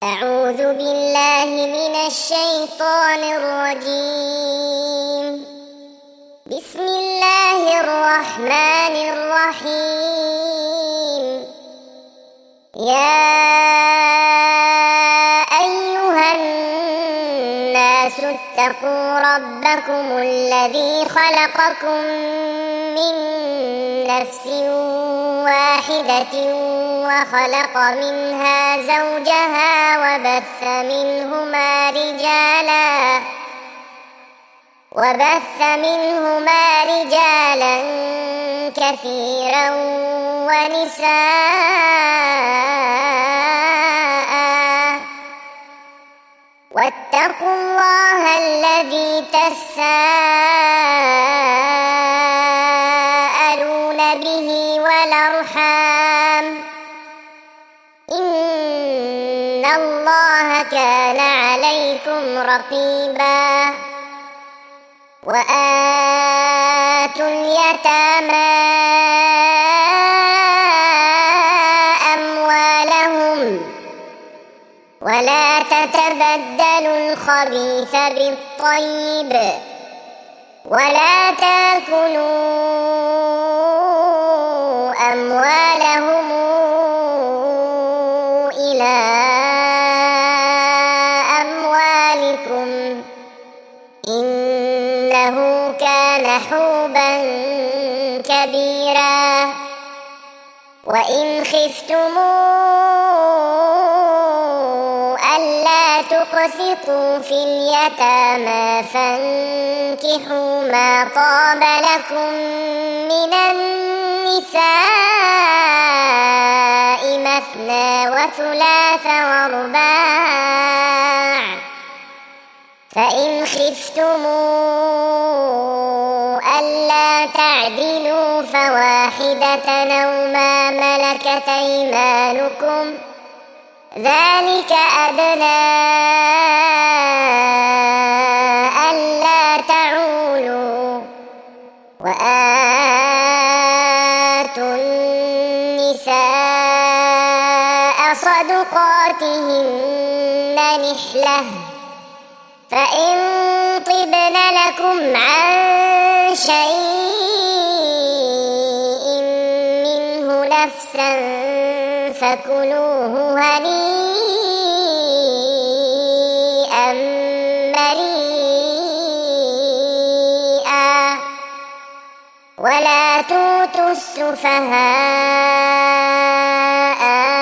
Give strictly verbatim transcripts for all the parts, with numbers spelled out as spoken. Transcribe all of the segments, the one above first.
أعوذ بالله من الشيطان الرجيم. بسم الله الرحمن الرحيم. يا أيها الناس اتقوا ربكم الذي خلقكم من نفس واحدة وخلق منها زوجها وبث منهما رجالا وبث منهما رجالا كثيرا ونساء واتقوا الله الذي تساءلون به والأرحام إن الله كان عليكم رقيبا. وآتوا اليتامى أموالهم ولا تتبدلوا الخبيث بالطيب ولا تأكلوا أموالهم إلى أموالكم إنه كان حوبا كبيرا. وإن خفتموا ألا تقسطوا في اليتامى فانكحوا ما طاب لكم من النساء مثنى وثلاث ورباع. فإن خفتموا ألا تعدلوا فواحدة أو ما ملكت أيمانكم ذلك أدنى ألا تعولوا. وآتوا النساء صدقاتهن نحلة فإن طبن لكم عن شيء منه نفسا فكلوه هنيئا مريئا. ولا تؤتوا السفهاء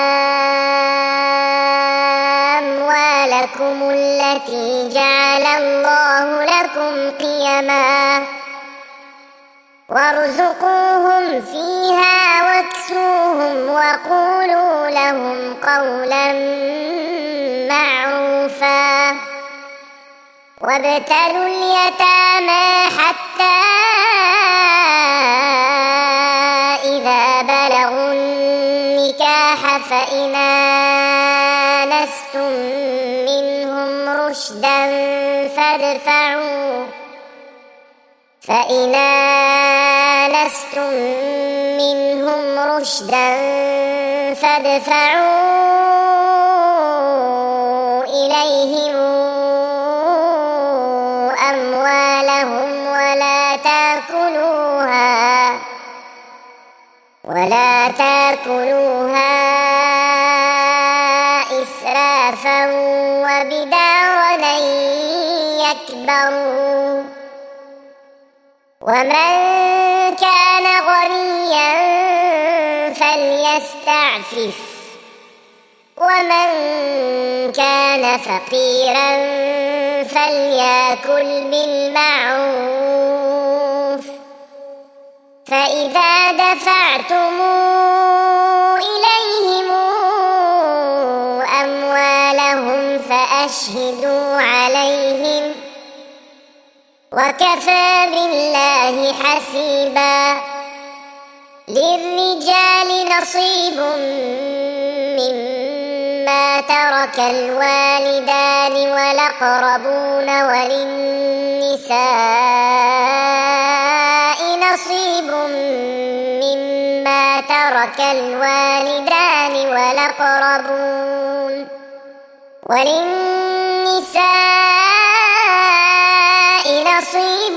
أموالكم التي جعل الله لكم قيما وارزقوهم فيها واكسوهم وقولوا لهم قولا معروفا. وابتلوا اليتامى حتى إذا بلغوا النكاح فإن آنستم منهم رشدا فادفعوا فإن آنستم منهم رشدا فادفعوا إليهم أموالهم ولا تأكلوها ولا تأكلوها إسرافا وبدارا أن يكبروا. ومن كان غنيا فليستعفف ومن كان فقيرا فليأكل بالمعروف. فإذا دفعتم إليهم أموالهم فأشهدوا عليهم وكفى بالله حسيبا. للرجال نصيب مما ترك الوالدان والأقربون وللنساء نصيب مما ترك الوالدان والأقربون وللنساء نصيب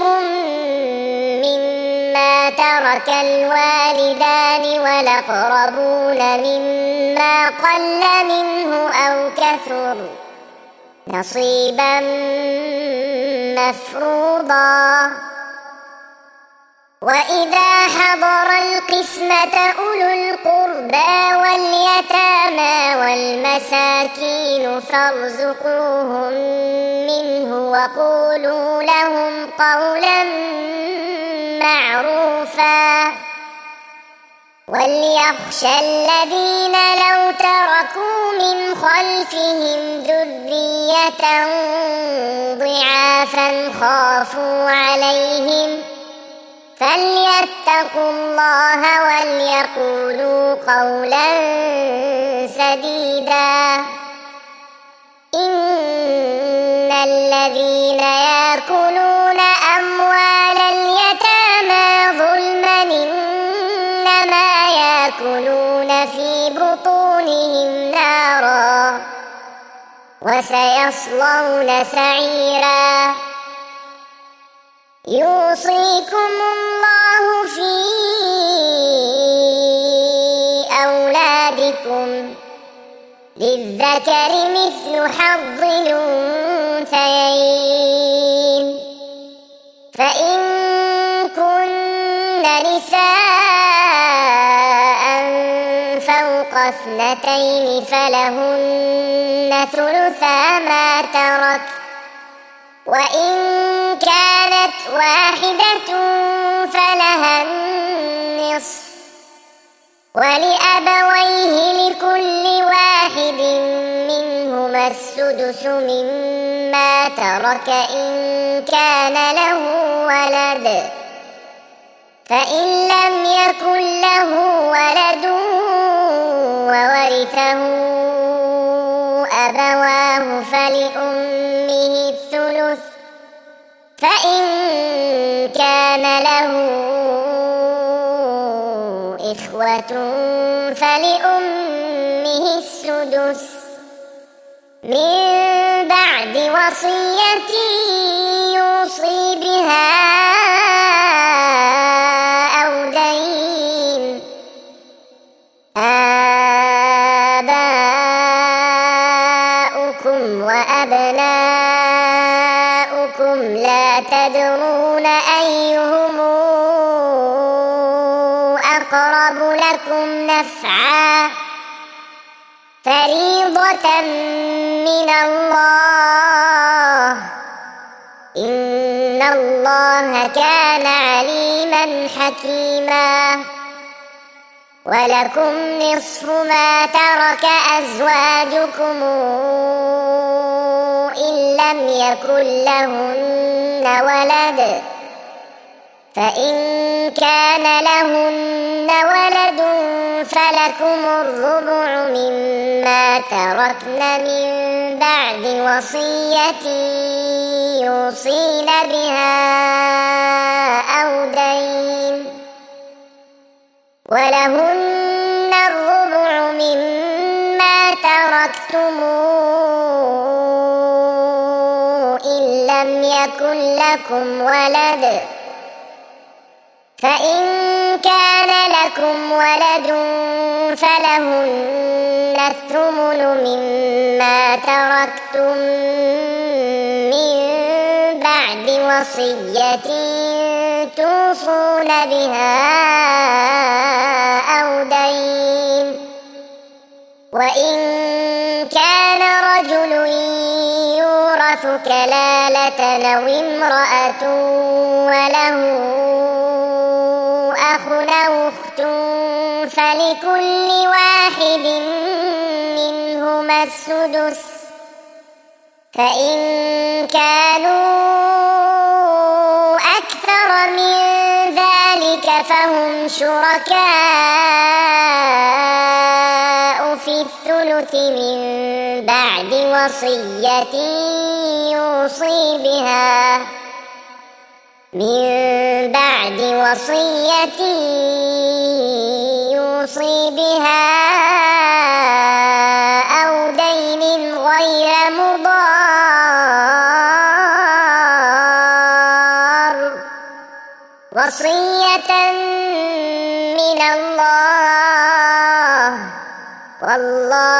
مما ترك الوالدان والأقربون مما قل منه أو كثر نصيبا مفروضا. وإذا حضر القسمة أولو القربى واليتامى والمساكين فارزقوهم منه وقولوا لهم قولا معروفا. وليخشى الذين لو تركوا من خلفهم ذرية ضعافا خافوا عليهم فليتقوا الله وليقولوا قولا سديدا. إن الذين يأكلون أموال اليتامى ظلما إنما يأكلون في بطونهم نارا وسيصلون سعيرا. يوصيكم الله في أولادكم للذكر مثل حظ الأنثيين. فإن كن نساء فوق اثنتين فلهن ثلثا ما ترك وإن كانت واحدة فلها النصف ولأبويه لكل واحد منهما السدس مما ترك إن كان له ولد. فإن لم يكن له ولد وورثه أبواه فلأمه الثلث فإن كان له إخوة فلأمه السدس من بعد وصية يوصي بها أو دين. آباؤكم وأبناؤكم لا تدرون أيهم أقرب لكم نفعا فريضة من الله إن الله كان عليما حكيما. ولكم نصف ما ترك أزواجكم إن لم يكن لهن ولد فإن كان لهن ولد فلكم الربع مما تركن من بعد وصية يوصين بها أو دين. ولهن الربع مما تركتم إن لم يكن لكم ولد فإن كان لكم ولد فلهن الثمن مما تركتم من بعد وصية توصون بها أو دين. وإن كان رجل يورث كلالة أو امرأة وله أخ أو أخت فلكل واحد منهما السدس فإن كانوا أكثر من ذلك فهم شركاء في الثلث من بعد وصية يوصي بها من بعد وصية يوصي بها أو دين غير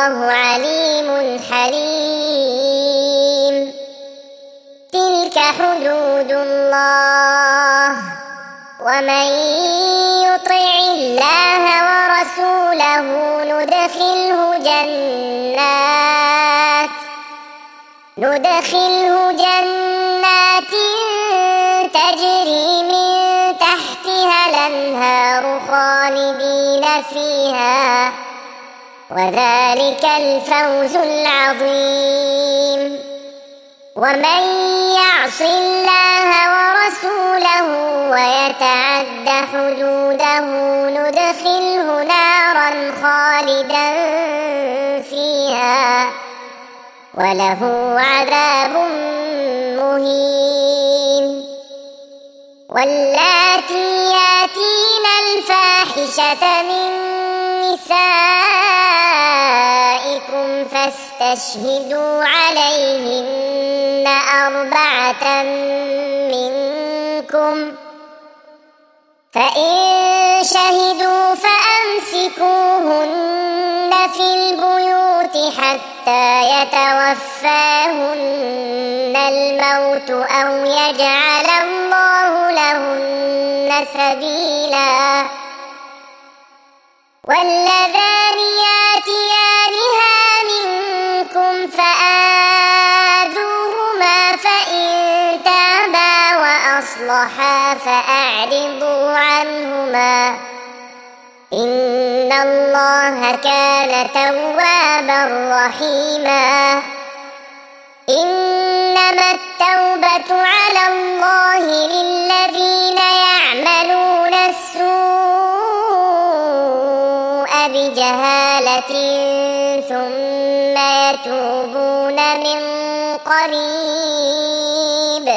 والله عليم حليم. تلك حدود الله ومن يطع الله ورسوله ندخله جنات ندخله جنات تجري من تحتها الأنهار خالدين فيها وذلك الفوز العظيم. ومن يعص الله ورسوله ويتعد حدوده ندخله نارا خالدا فيها وله عذاب مهين. واللاتي ياتين الفاحشة من نسائكم فاستشهدوا عليهن أربعة منكم فإن شهدوا فأمسكوهن في البيوت حتى يتوفاهن الموت أو يجعل الله لهن سبيلا. واللذان ياتيانها منكم فآذوهما فإن تابا وأصلحا فأعرضوا عنهما إن الله كان توابا رحيما. إنما التوبة على الله للذين يعملون السوء بجهالة ثم يتوبون من قريب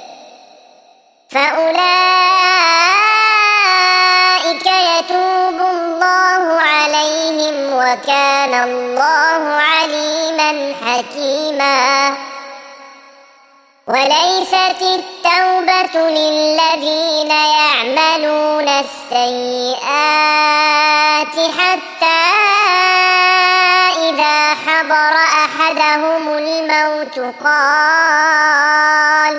فأولئك يتوب الله عليهم وكان الله عليما حكيما. وليست التوبة للذين يعملون السيئات حتى إذا حضر أحدهم الموت قال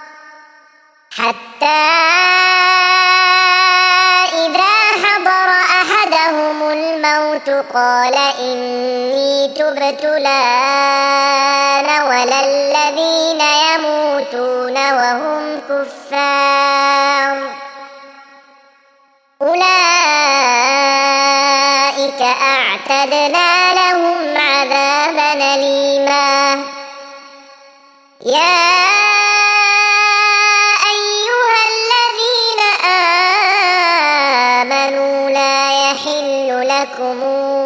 حتى إذا حضر أحدهم الموت قال إني تبت الآن ولا الذين يموتون وهم كفار أولئك أعتدنا لهم عذابا أليما. يا أيها الذين آمنوا لا يحل لكم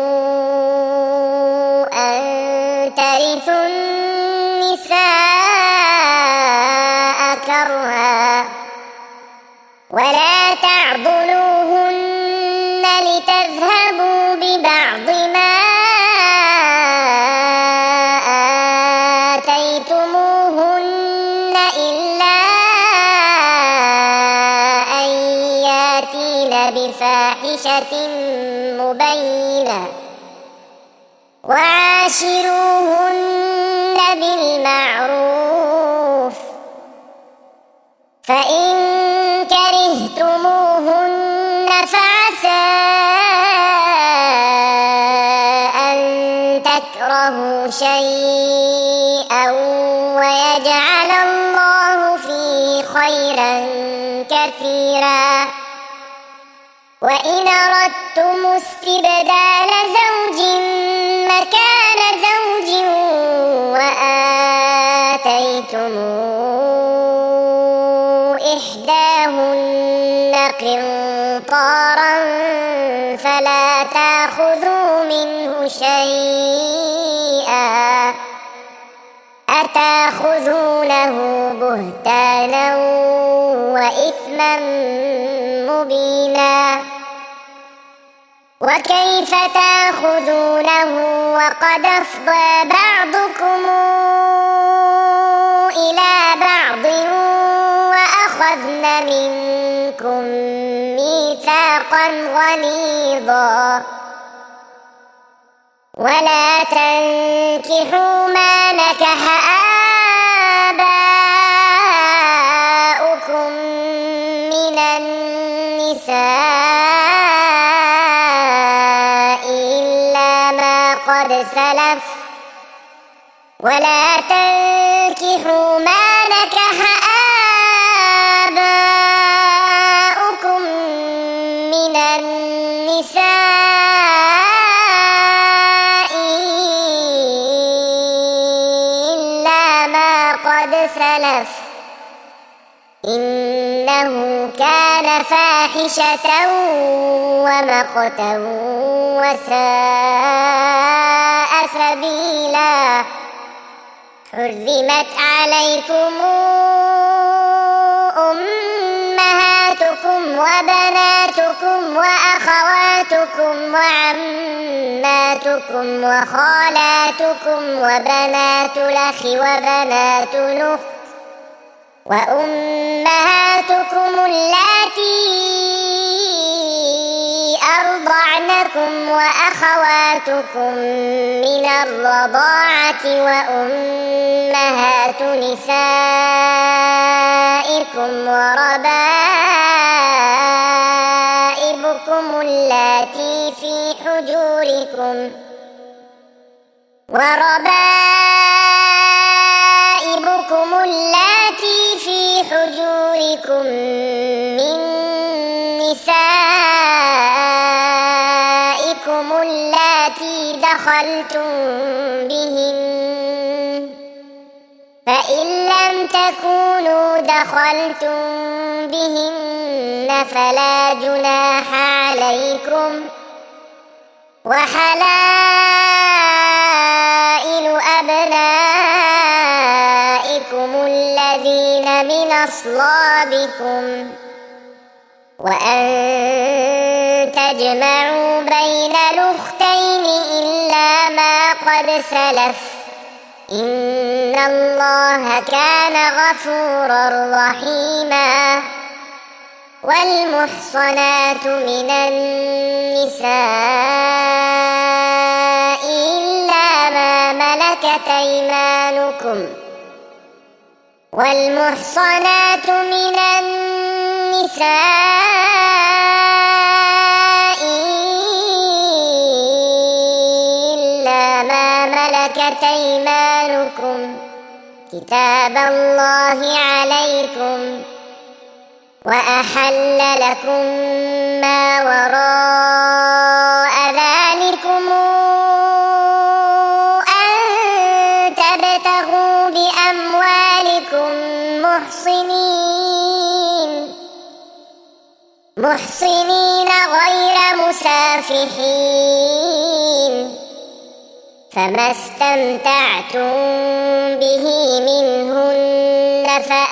أن ترثوا النساء كرها ولا تعضلوهن لتذهبوا ببعض ما آتيتموهن إلا أن ياتين بفاحشة مبينة وعاشروهن بالمعروف فإن كرهتموهن فعسى أن تكرهوا شيئا ويجعل الله فيه خيرا كثيرا. وإن أردتم استبدال زوج مكان زوج وآتيتم إحداهن قنطارا فلا تأخذوا منه شيئا أتأخذونه بهتانا وإثما مبينا. وكيف تأخذونه وقد أفضى بعضكم إلى بعض وأخذن منكم ميثاقا غليظا. ولا تنكحوا ما نكح آباؤكم من النساء إلا ما قد سلف ولا تنكحوا ما نكح آباؤكم من النساء إلا ما قد سلف إنه كان فاحشة ومقتا وساء سبيلا حرمت عليكم أمهاتكم وبناتكم وأخواتكم وعماتكم وخالاتكم وبنات الأخ وبنات الأخت وأمهاتكم اللاتي أرضعنكم وأخواتكم من الرضاعة وأمهات نسائكم وربائبكم اللاتي في حجوركم وربائبكم اللاتي في حجوركم من نسائكم اللاتي دخلتم بهن فإن لم تكونوا دخلتم بهن فلا جناح عليكم وحلائل أبنائكم الذين من أصلابكم وأن تجمعوا بين الأختين إلا ما قد سلف إن الله كان غفورا رحيما والمحصنات من النساء إلا ما ملكت أيمانكم والمحصنات من النساء إلا ما ملكت أيمانكم كتاب الله عليكم وأحل لكم ما وراء ذلكم أن تبتغوا بأموالكم محصنين محصنين غير مسافحين فما استمتعتم به منهن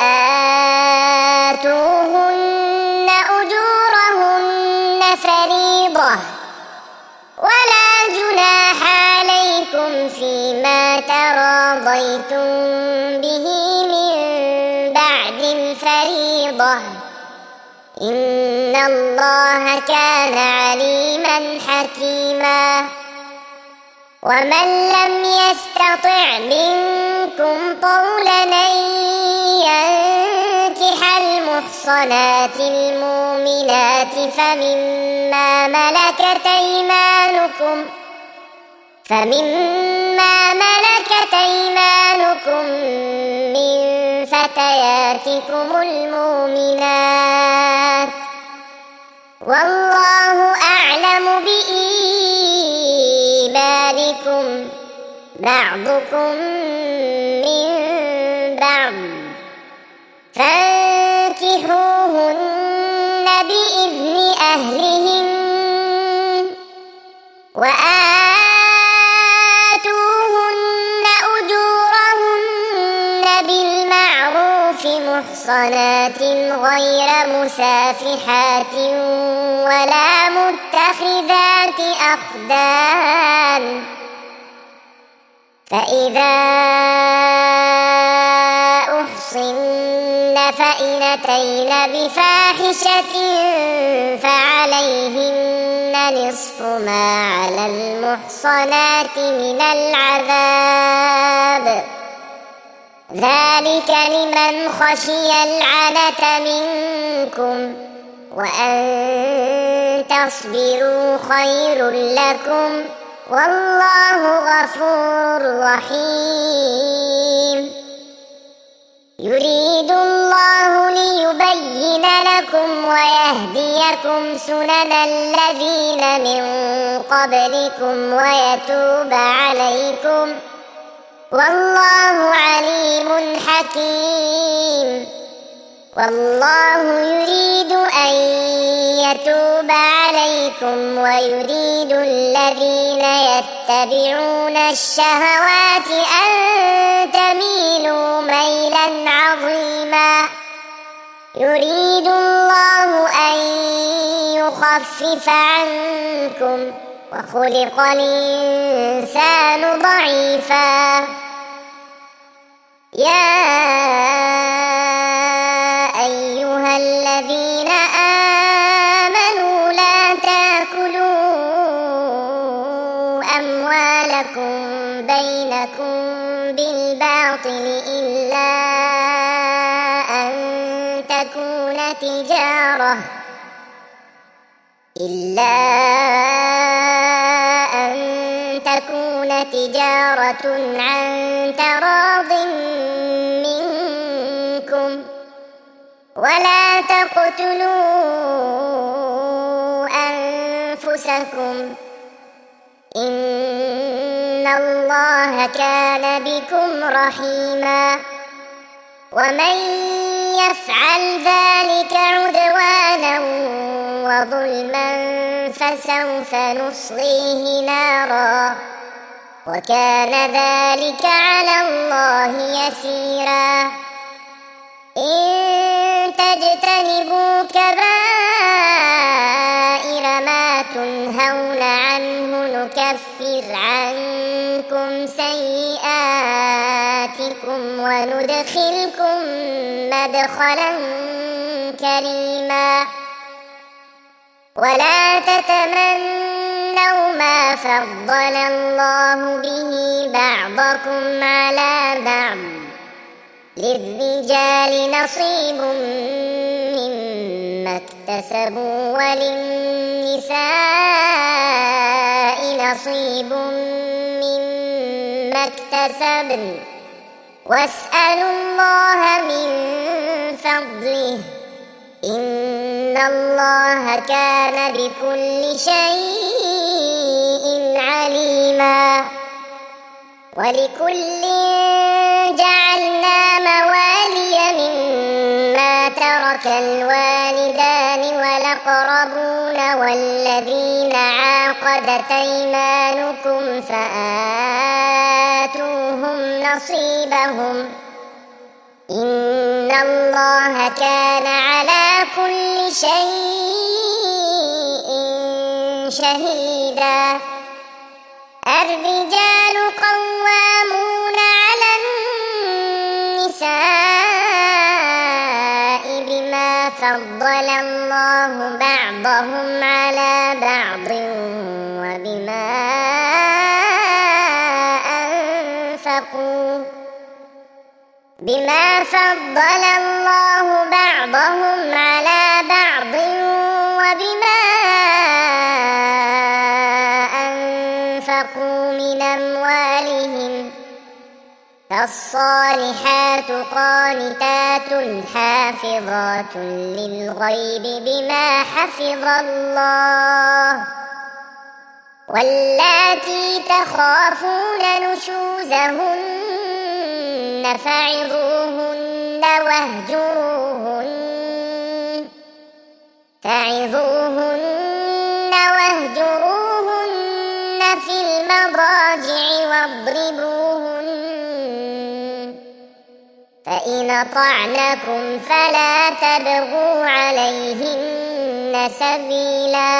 فآتوهن أجورهن فريضة ولا جناح عليكم فيما تراضيتم به من بعد الفريضة إن الله كان عليما حكيما ومن لم يستطع منكم طولا أن ينكح المحصنات المؤمنات فمما ملكت أيمانكم فمما ملكت أيمانكم من فتياتكم المؤمنات والله أعلم بإيمانكم بعضكم من بعض فانكحوهن بإذن أهلهن وآتوهن أجورهن بالمعروف محصنات غير مسافحات ولا متخذات أخدان فإذا أحصن فإن أتين بفاحشة فعليهن نصف ما على المحصنات من العذاب ذلك لمن خشي العنة منكم وأن تصبروا خير لكم والله غفور رحيم يريد الله ليبين لكم ويهديكم سنن الذين من قبلكم ويتوب عليكم والله عليم حكيم والله يريد أن يتوب عليكم ويريد الذين يتبعون الشهوات أن تميلوا ميلا عظيما يريد الله أن يخفف عنكم وخلق الإنسان ضعيفا يا أيها الذين آمنوا لا تأكلوا أموالكم بينكم بالباطل إلا أن تكون تجارة إلا أن تكون تجارة عن تراض منكم ولا تقتلوا أنفسكم إن الله كان بكم رحيما ومن يفعل ذلك عدوانا وظلما فسوف نصليه نارا وكان ذلك على الله يسيرا إن تجتنبوا كبائر ما تنهون عنه نكفر عنكم سيئاتكم وندخلكم مدخلا كريما ولا تتمنوا ما فضل الله به بعضكم على بعض للرجال نصيب مما اكتسبوا وللنساء نصيب مما اكتسبن واسألوا الله من فضله إن الله كان بكل شيء عليما ولكل جعلنا موالي مما ترك الوالدان والأقربون والذين عاقدت أيمانكم فآتوهم نصيبهم إن الله كان على كل شيء شهيدا الرجال قوامون على النساء بما فضل الله بعضهم على بعض وبما أنفقوا بما فضل الله بعضهم على بعض وبما أنفقوا من أموالهم فالصالحات قانتات حافظات للغيب بما حفظ الله واللاتي تخافون نشوزهن فعظوهن واهجروهن فعظوهن واهجروهن في المضاجع واضربوهن فإن أطعنكم فلا تبغوا عليهن سبيلا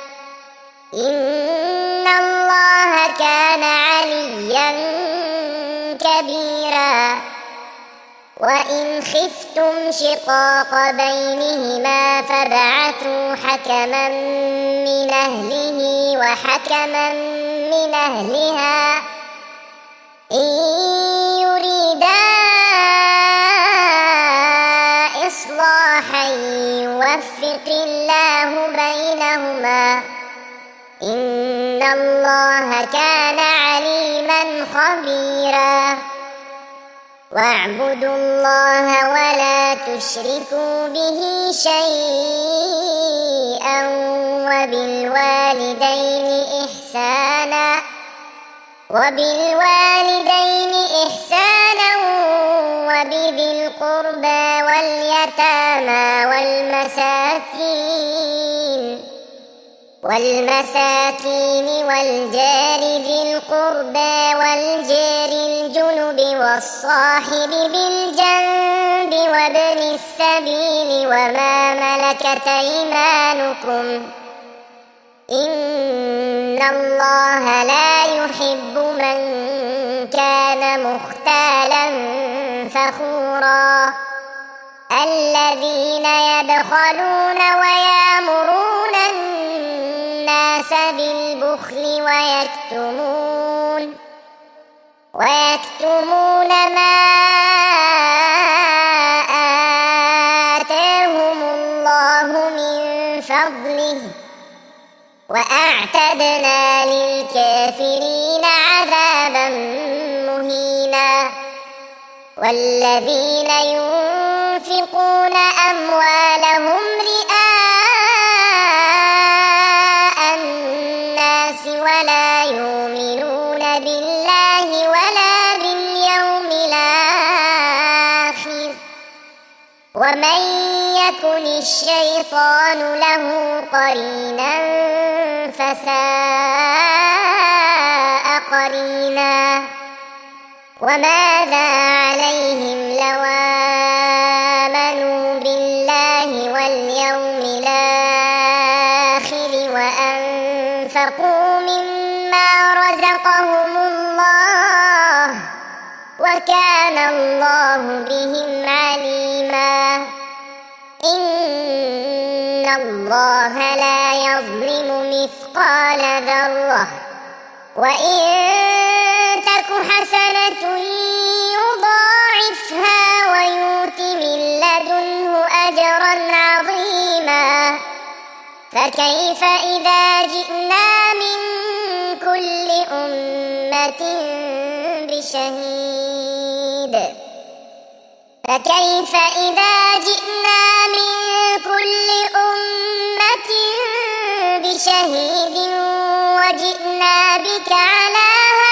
إن الله كان عليا كبيرا وإن خفتم شقاق بينهما فابعثوا حكما من أهله وحكما من أهلها إن يريدا إصلاحا يوفق الله بينهما إن الله كان عليما خبيرا واعبدوا الله ولا تشركوا به شيئا وبالوالدين إحسانا وبالوالدين إحسانا وبذي القربى واليتامى والمساكين والمساكين والجار ذي القربى والجار الجنب والصاحب بالجنب وابن السبيل وما ملكت أيمانكم إن الله لا يحب من كان مختالا فخورا الذين يبخلون ويأمرون الناس بالبخل ويكتمون ويكتمون ما آتاهم الله من فضله وأعتدنا للكافرين عذابا مهينا والذين ينفقون أموالهم رئاء الناس ولا يؤمنون بالله ولا باليوم الآخر ومن يكن الشيطان له قرينا فساء قرينا وماذا عليهم لو آمنوا بالله واليوم الآخر وأنفقوا مما رزقهم الله وكان الله بهم عليما إن الله لا يظلم مثقال ذرة وإن تك حسنة يضاعفها ويؤت من لدنه أجرا عظيما فكيف إذا جئنا من كل أمة بشهيد فكيف إذا جئنا من كل أمة بشهيد وجئنا بك على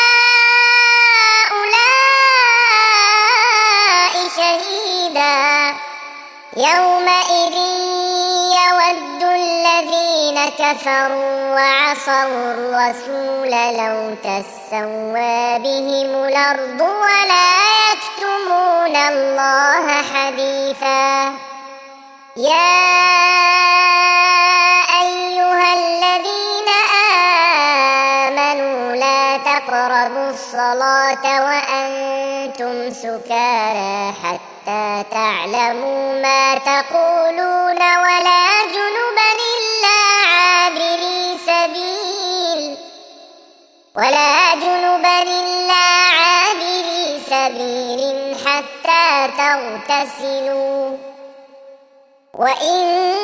هؤلاء شهيدا يومئذ يود الذين كفروا وعصوا الرسول لو تسوى بهم الأرض ولا يكتمون الله حديثا يا أيها الذين آمنوا لا تقربوا الصلاة وأنتم سكارى حتى تعلموا ما تقولون ولا جنبا إلا عابري سبيل ولا جنبا إلا عابري سبيل حتى تغتسلوا وإن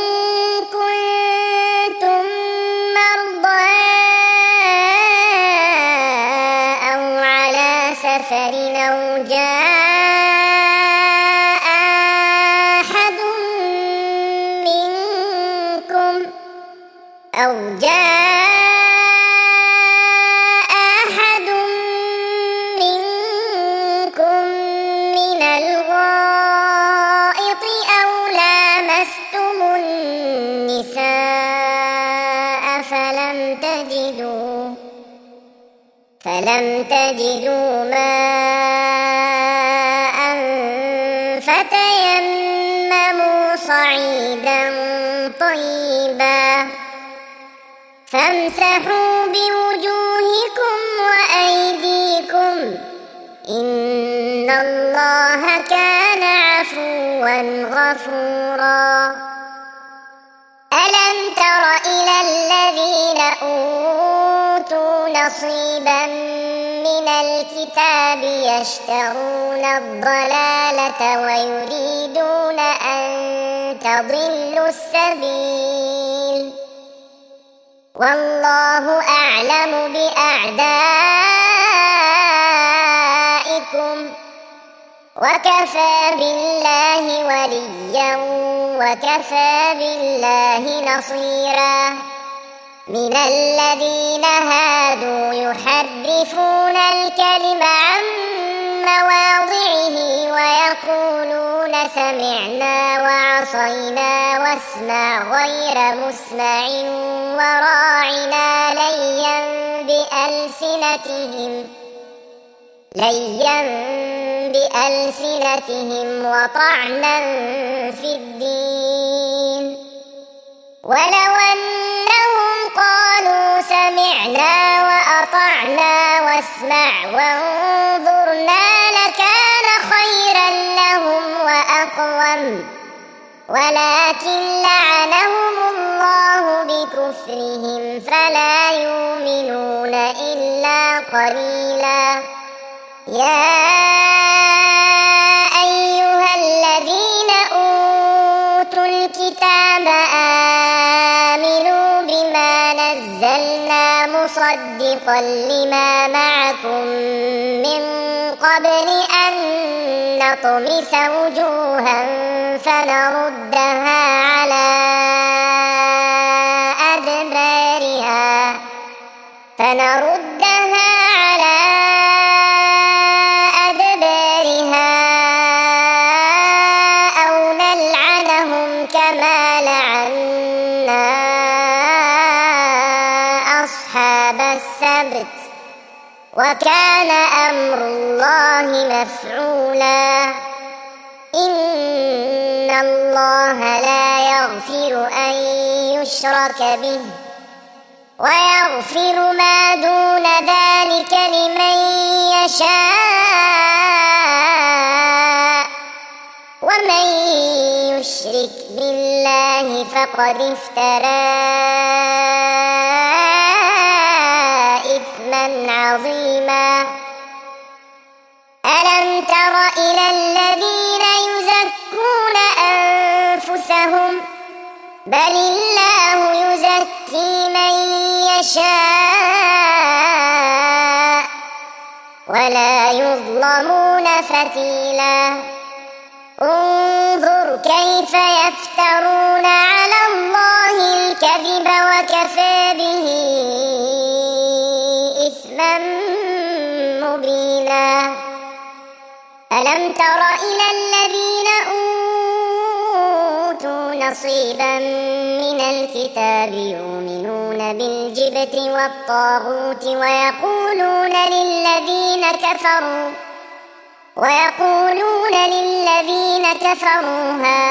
كنتم مرضى أو على سفر أو جاء أحد منكم أو جاء أحد منكم من الغائط أو لامستم النساء فلم تجدوا فلم تجدوا ماء فتيمموا صعيدا طيبا فامسحوا بوجوهكم وأيديكم إن الله كان عفوا غفورا. ألم تر إلى الذين أوتوا نصيبا من الكتاب يشترون الضلالة ويريدون أن تضلوا السبيل والله أعلم بأعدائكم وكفى بالله وليا وكفى بالله نصيرا. من الذين هادوا يحرفون الكلم عن مواضعه ويقولون سمعنا وعصينا واسمع غير مسمع وراعنا ليا بألسنتهم ليا بألسنتهم وطعنا في الدين. ولو أنهم قالوا سمعنا وأطعنا واسمع وانظرنا لكان خيرا لهم وأقوم ولكن لعنهم الله بكفرهم فلا يؤمنون إلا قليلا. يا أيها الذين أوتوا الكتاب آمنوا بما نزلنا مصدقا لما معكم من قبل أن نطمس وجوها فنردها على أدبارها فنردها على أدبارها أو نلعنهم كما لعنا أصحاب السبت وكان أمر الله مفعولا. إن الله لا يغفر أن يشرك به ويغفر ما دون ذلك لمن يشاء ومن يشرك بالله فقد افترى إثما عظيما. ألم تر إلى الذين يزكون أنفسهم بل الله يزكي من يشاء ولا يظلمون فتيلا. انظر كيف يفترون على الله الكذب وكفى به إثما مبينا. ألم تر إلى الذين أوتوا نصيبا من الكتاب يؤمنون بالجبت والطاغوت ويقولون للذين كفروا ويقولون للذين كفروا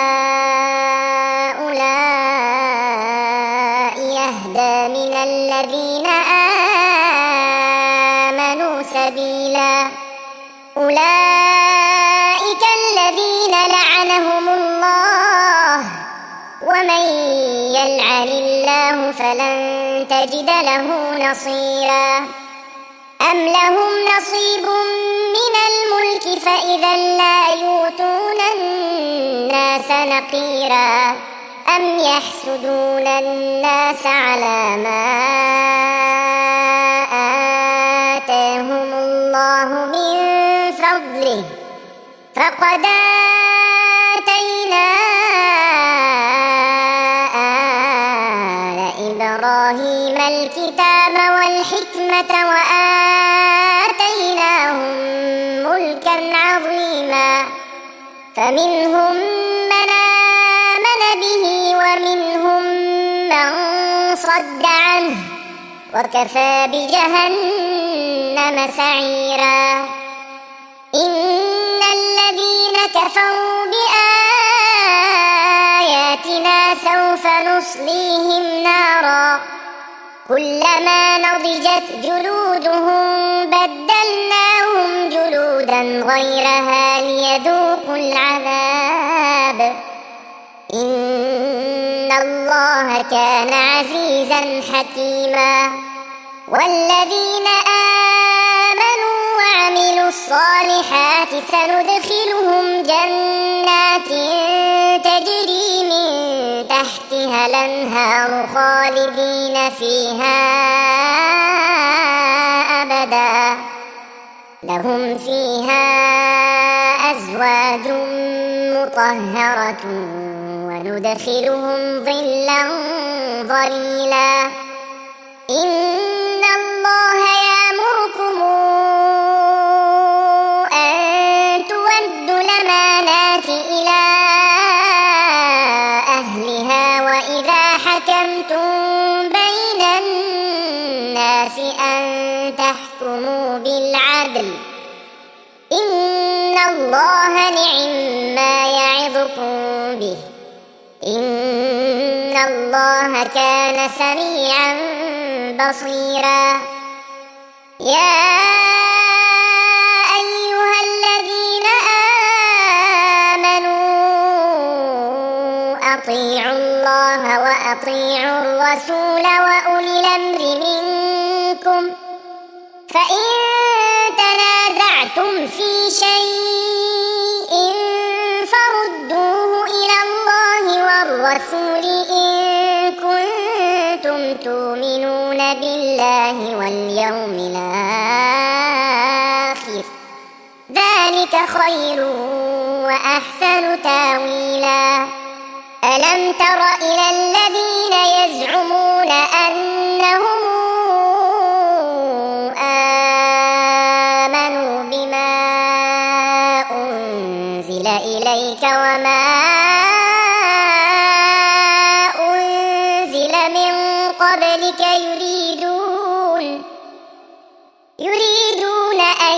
هؤلاء يهدى من الذين آمنوا سبيلا. أولئك الذين لعنهم الله ومن يلعن الله فلن تجد له نصيرا. أم لهم نصيب من الملك فإذا لا يؤتون الناس نقيرا. أم يحسدون الناس على ما آتاهم الله من فضله فقد آتينا آل إبراهيم الكتاب والحكمة وآتيناهم ملكا عظيما. فمنهم من آمن به ومنهم من صد عنه وكفى بجهنم سعيرا. إن الذين كفروا بآياتنا سوف نصليهم نارا كلما نضجت جلودهم بدلناهم جلودا غيرها ليذوقوا العذاب إن الله كان عزيزا حكيما. والذين آمنوا وعملوا الصالحات سندخلهم جنات تجري من تحتها الأنهار خالدين فيها أبدا، لهم فيها أزواج مطهرة وندخلهم ظلا ظليلا. إن الله يأمركم أن تودوا الأمانات إلى أهلها وإذا حكمتم بين الناس أن تحكموا بالعدل، إن الله نعم يعظكم به، إن الله كان سميعا بصيرا. يا أيها الذين آمنوا أطيعوا الله وأطيعوا الرسول وأولي الأمر منكم، فإن تنازعتم في شيء فردوه إلى الله والرسول إن كنتم تؤمنون بالله واليوم الآخر، ذلك خير وأحسن تاويلا. ألم تر إلى الذين يزعمون أنهم آمنوا بما أنزل إليك وما أنزل من قبلك يريدون يريدون أن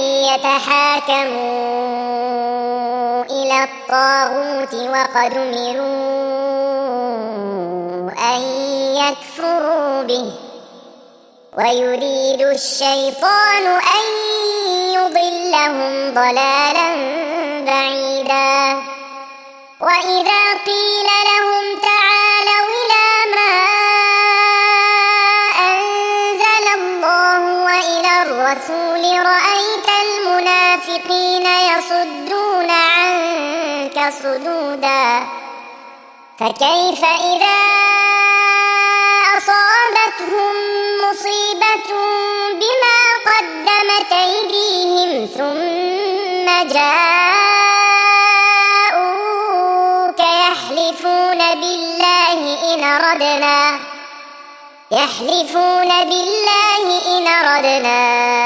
يتحاكموا إلى الطاغوت وقد أمروا أن يكفروا به، ويريد الشيطان أن يضلهم ضلالا بعيدا. وإذا قيل لهم تعالوا إلى ما أنزل الله وإلى الرسول رأيت المنافقين يصدون عنك صدودا. فكيف إذا أصابتهم مصيبة بما قدمت أيديهم ثم جاءوك يحلفون بالله إن أردنا يحلفون بالله إن أردنا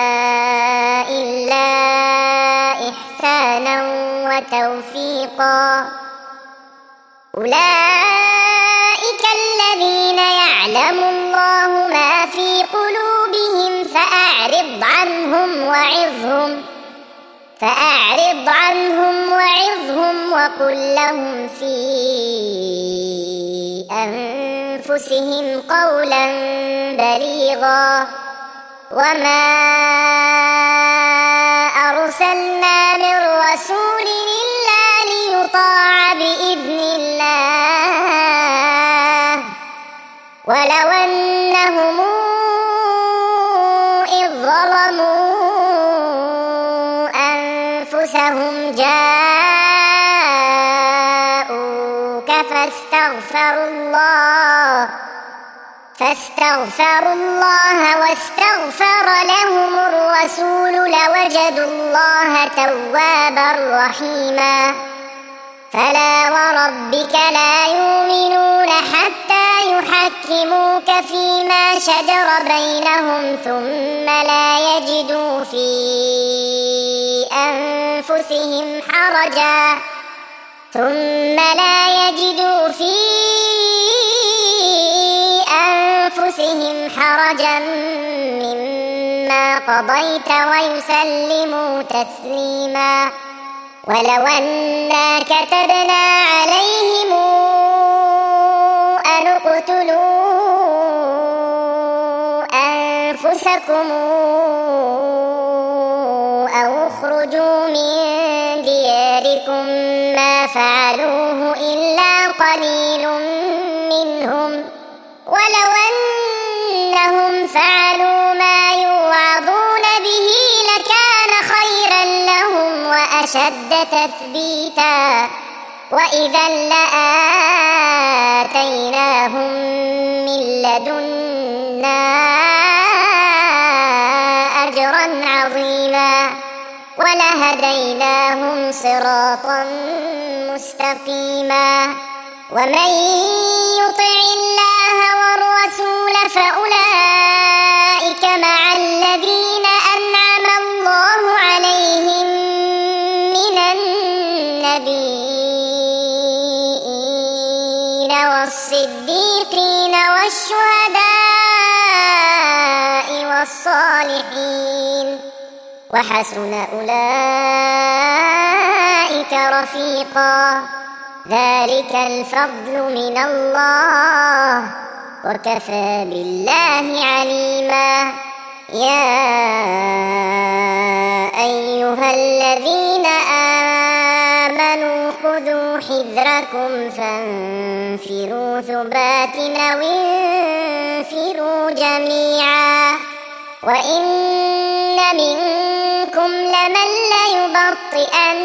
إلا إحسانا وتوفيقا، أولئك الذين يعلم الله ما في قلوبهم فأعرض عنهم وعظهم فأعرض عنهم وعظهم وقل لهم في أنفسهم قولا بليغا. وما أرسلنا من رسول إلا ليطاع بإذن الله، ولو أنهم إذ ظلموا أنفسهم جاءوك فاستغفروا الله فاستغفروا الله واستغفر لهم الرسول لوجدوا الله توابا رحيما. فلا وربك لا يؤمنون حتى يحكموك فيما شجر بينهم ثم لا يجدوا في أنفسهم حرجا ثم لا يجدوا في أنفسهم حرجا مما قضيت ويسلموا تسليما. ولو أنا كتبنا عليهم أن اقتلوا أنفسكم أو اخرجوا من دياركم ما فعلوه إلا قليل منهم ولو أنهم فعلوا ما يوعظون به لكان خيرا لهم وأشد تثبيتا وإذا لآتيناهم من لدنا أجرا عظيما ولهديناهم صراطا مستقيما ومن يطع الله والرسول فأولئك مع الذين أنعم الله عليهم من النبيين والصديقين والشهداء والصالحين وحسن أولئك رفيقا ذلك الفضل من الله وكفى بالله عليما يا أيها الذين آمنوا خذوا حذركم فانفروا ثبات أو انفروا جميعا وإن منكم لمن ليبطئن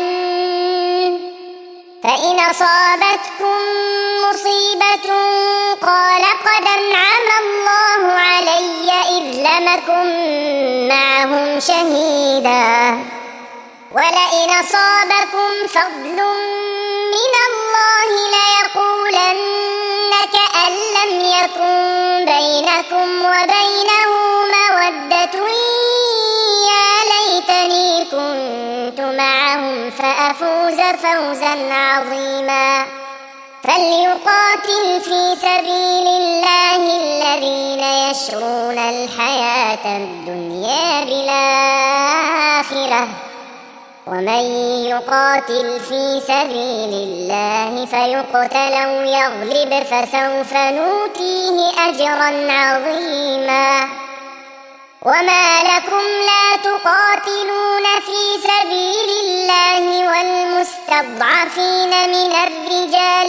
فإن أصابتكم مصيبة قال قد أنعم الله علي إذ لم أكن معهم شهيدا ولئن أصابكم فضل من الله ليقولن كأن لم يكن بينكم وبينه مودة يا ليتني كنت معهم فأفوز فوزا عظيما فليقاتل في سبيل الله الذين يشرون الحياة الدنيا بالآخرة ومن يقاتل في سبيل الله فيقتل أو يغلب فسوف نؤتيه أجرا عظيما وما لكم لا تقاتلون في سبيل الله والمستضعفين من الرجال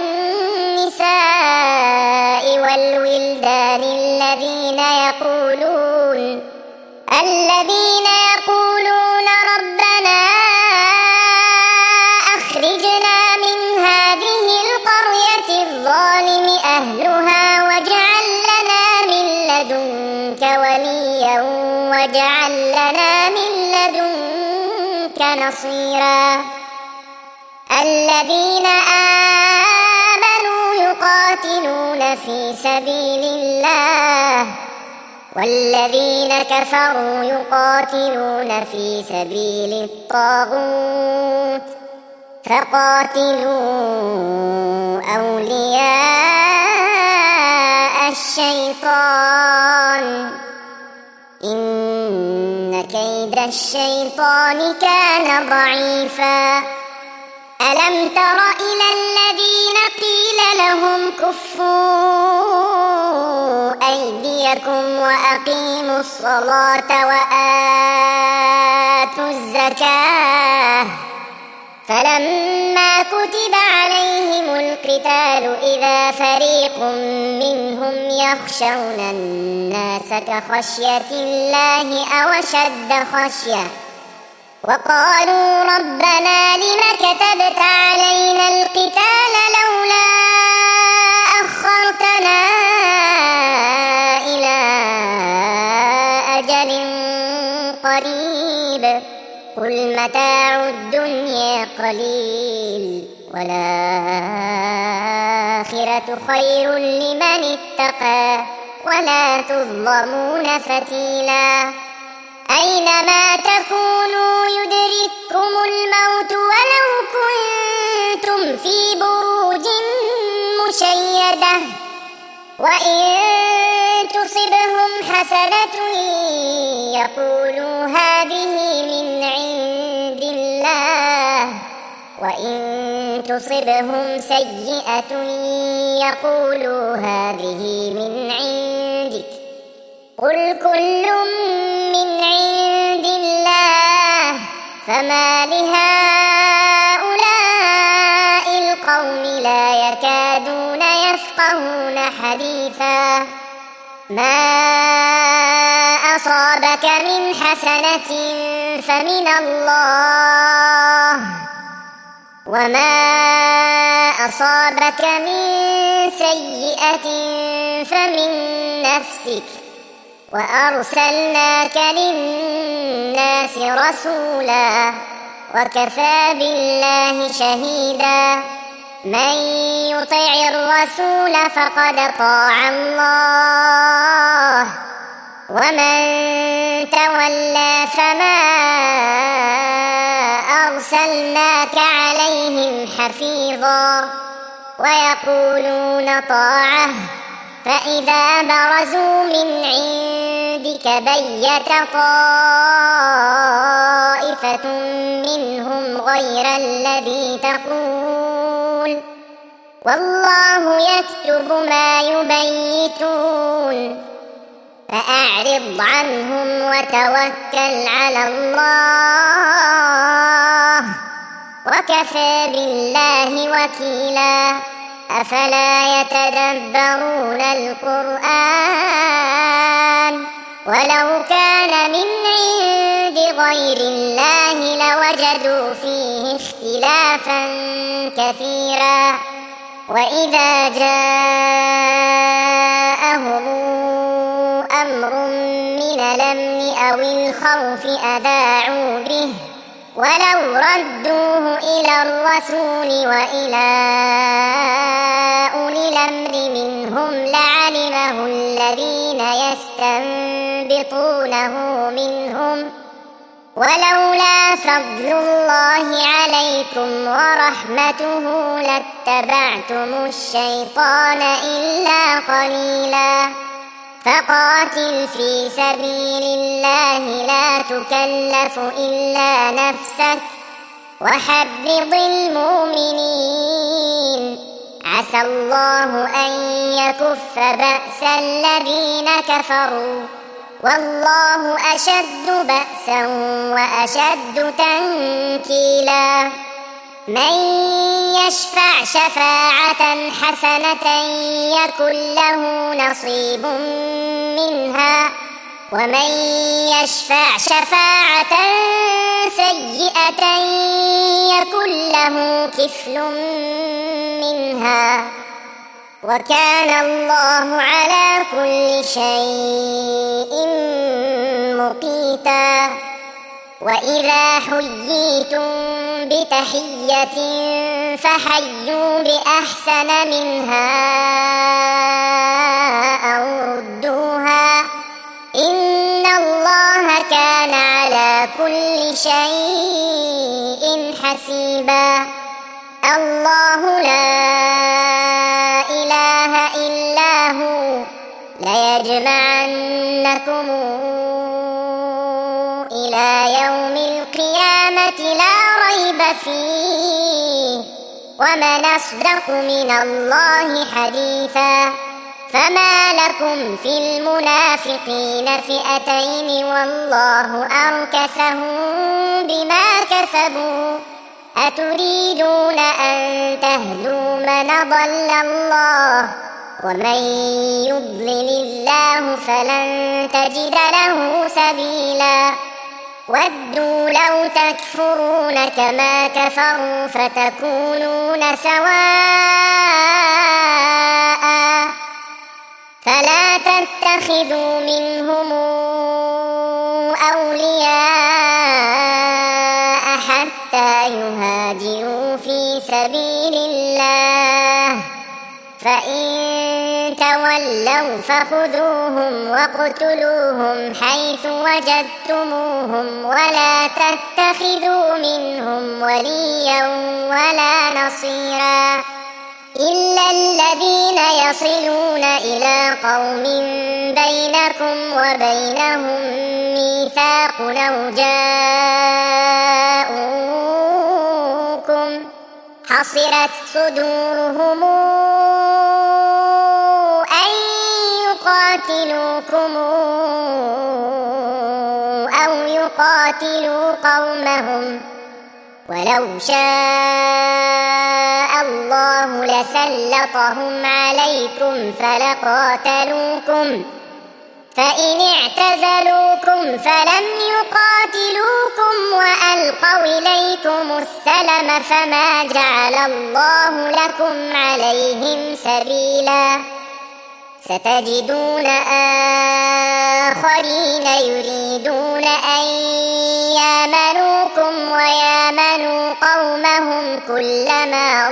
والنساء والولدان الذين يقولون الذين يقولون ربنا أخرجنا من هذه القرية الظالم أهلها واجعل لنا من لدنك وليا واجعل لنا من لدنك نصيرا الذين آمنوا يقاتلون في سبيل الله والذين كفروا يقاتلون في سبيل الطاغوت فقاتلوا أولياء الشيطان إن كيد الشيطان كان ضعيفا ألم تر إلى الذين قيل لهم كفوا أيديكم وأقيموا الصلاة وآتوا الزكاة فلما كتب عليهم القتال إذا فريق منهم يخشون الناس كخشية الله أو أشد خشية وقالوا ربنا لم كتبت علينا القتال لولا أخرتنا إلى أجل قريب قل متاع الدنيا قليل والآخرة خير لمن اتقى ولا تظلمون فتيلا أينما تكونوا يدرككم الموت ولو كنتم في بروج مشيدة وإن تصبهم حسنة يقولوا هذه من عند الله وإن تصبهم سيئة يقولوا هذه من عندك قل كل من عند الله فما لهؤلاء القوم لا يكادون يفقهون حديثا. ما أصابك من حسنة فمن الله، وما أصابك من سيئة فمن نفسك، وأرسلناك للناس رسولا وكفى بالله شهيدا. من يطع الرسول فقد طاع الله، ومن تولى فما أرسلناك عليهم حفيظا. ويقولون طاعة فإذا برزوا من عندك بيت طائفة منهم غير الذي تقول، والله يكتب ما يبيتون. فأعرض عنهم وتوكل على الله، وكفى بالله وكيلا. أفلا يتدبرون القرآن؟ ولو كان من عند غير الله لوجدوا فيه اختلافا كثيرا. وإذا جاءهم أمر من الأمن أو الخوف أذاعوا به، ولو ردوه إلى الرسول وإلى أولي الأمر منهم لعلمه الذين يستنبطونه منهم، ولولا فضل الله عليكم ورحمته لاتبعتم الشيطان إلا قليلا. فقاتل في سبيل الله لا تكلف إلا نفسك، وحرض المؤمنين، عسى الله أن يكف بأس الذين كفروا، والله أشد بأسا وأشد تنكيلا. من يشفع شفاعة حسنة يكن له نصيب منها، ومن يشفع شفاعة سيئة يكن له كفل منها، وكان الله على كل شيء مقيتا. وإذا حييتم بتحية فحيوا بأحسن منها أو ردوها، إن الله كان على كل شيء حسيبا. الله لا إله إلا هو ليجمعنكم إلى يوم القيامة لا ريب فيه، ومن أصدق من الله حديثا. فما لكم في المنافقين فئتين والله أركسهم بما كسبوا، أتريدون أن تهدوا من ضل الله، ومن يضلل الله فلن تجد له سبيلا. ودوا لو تكفرون كما كفروا فتكونون سواء، فلا تتخذوا منهم أولياء حتى يهاجروا في سبيل الله، فإن تولوا فخذوهم واقتلوهم حيث وجدتموهم، ولا تتخذوا منهم وليا ولا نصيرا، إلا الذين يصلون إلى قوم بينكم وبينهم ميثاق أو جاءوكم حصرت صدورهم أن يقاتلوكم أو يقاتلوا قومهم، ولو شاء الله لسلطهم عليكم فلقاتلوكم فإن اعتزلوكم فلم يقاتلوكم وألقوا إليكم السلم فما جعل الله لكم عليهم سبيلا ستجدون آخرين يريدون أن يامنوكم ويامنوا قومهم كلما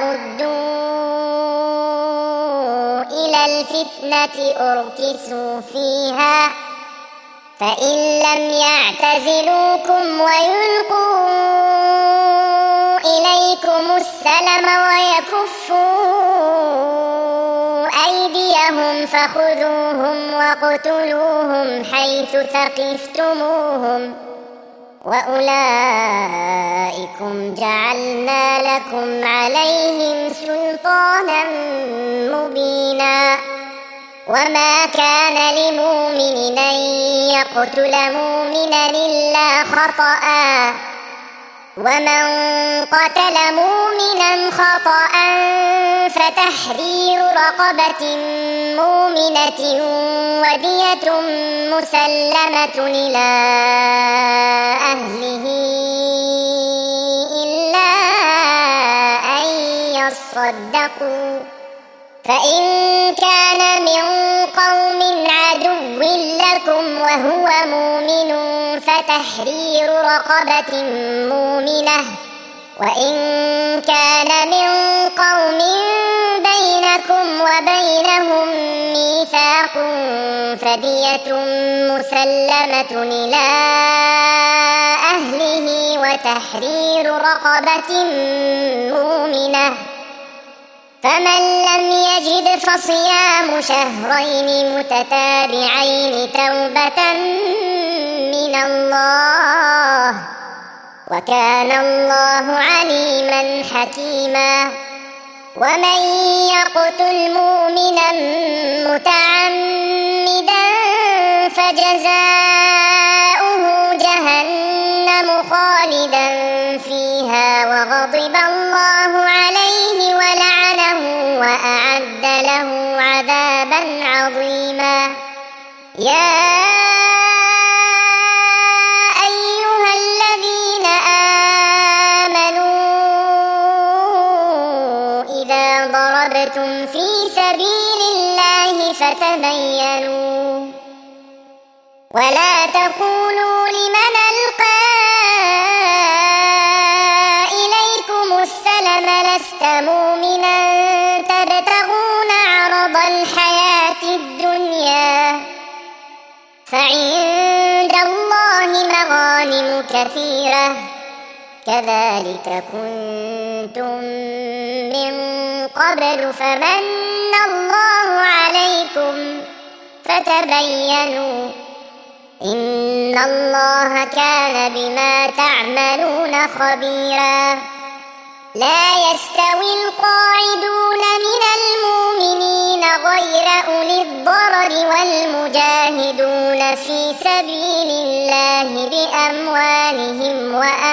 ردوا إلى الفتنة أركسوا فيها فإن لم يعتزلوكم ويلقوا إليكم السلم ويكفوا أيديهم فخذوهم وقتلوهم حيث ثقفتموهم وأولئكم جعلنا لكم عليهم سلطانا مبينا وما كان لمؤمن أن يقتل مؤمنا إلا خطأ ومن قتل مؤمنا خطأ فتحرير رقبة مؤمنة ودية مسلمة إلى أهله إلا أن يصدقوا فإن كان من قوم عدو لكم وهو مؤمن فتحرير رقبة مؤمنة وإن كان من قوم بينكم وبينهم ميثاق فدية مسلمة إلى أهله وتحرير رقبة مؤمنة فمن لم يجد فصيام شهرين متتابعين توبة من الله وكان الله عليما حكيما ومن يقتل مؤمنا متعمدا فجزاؤه جهنم خالدا فيها وغضب الله عليه ولعنه وأعد له عذابا عظيما يا أيها الذين آمنوا إذا ضربتم في سبيل الله فتبينوا ولا تقولوا لمن ألقى إليكم السلم لست مؤمنا تبتغون عرض الحياة الدنيا فعند الله مغانم كثيرة كذلك كنتم من قبل فمن الله عليكم فتبينوا إن الله كان بما تعملون خبيرا لا يستوي القاعدون من المؤمنين غير أولي الضرر والمجاهدون في سبيل الله بأموالهم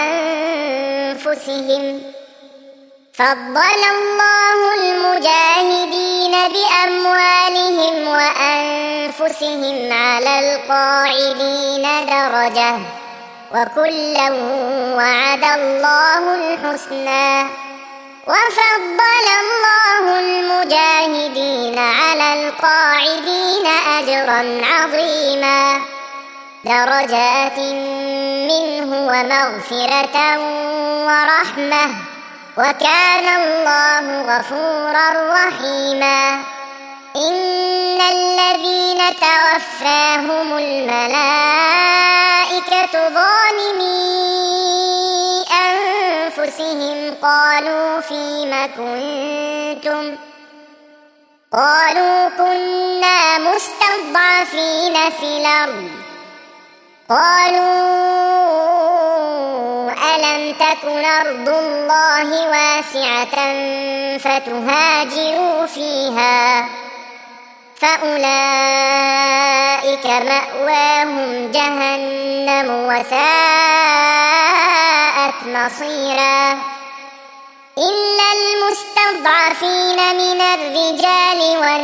وأنفسهم فضل الله المجاهدين بأموالهم وأنفسهم على القاعدين درجة وكلا وعد الله الحسنى وفضل الله المجاهدين على القاعدين أجرا عظيما درجات منه ومغفرة ورحمة وكان الله غفورا رحيما إن الذين توفاهم الملائكة ظالمي أنفسهم قالوا فيم كنتم قالوا كنا مستضعفين في الأرض قالوا ألم تكن أرض الله واسعة فتهاجروا فيها فأولئك مأواهم جهنم وساءت مصيرا إلا المستضعفين المستضعفين من الرجال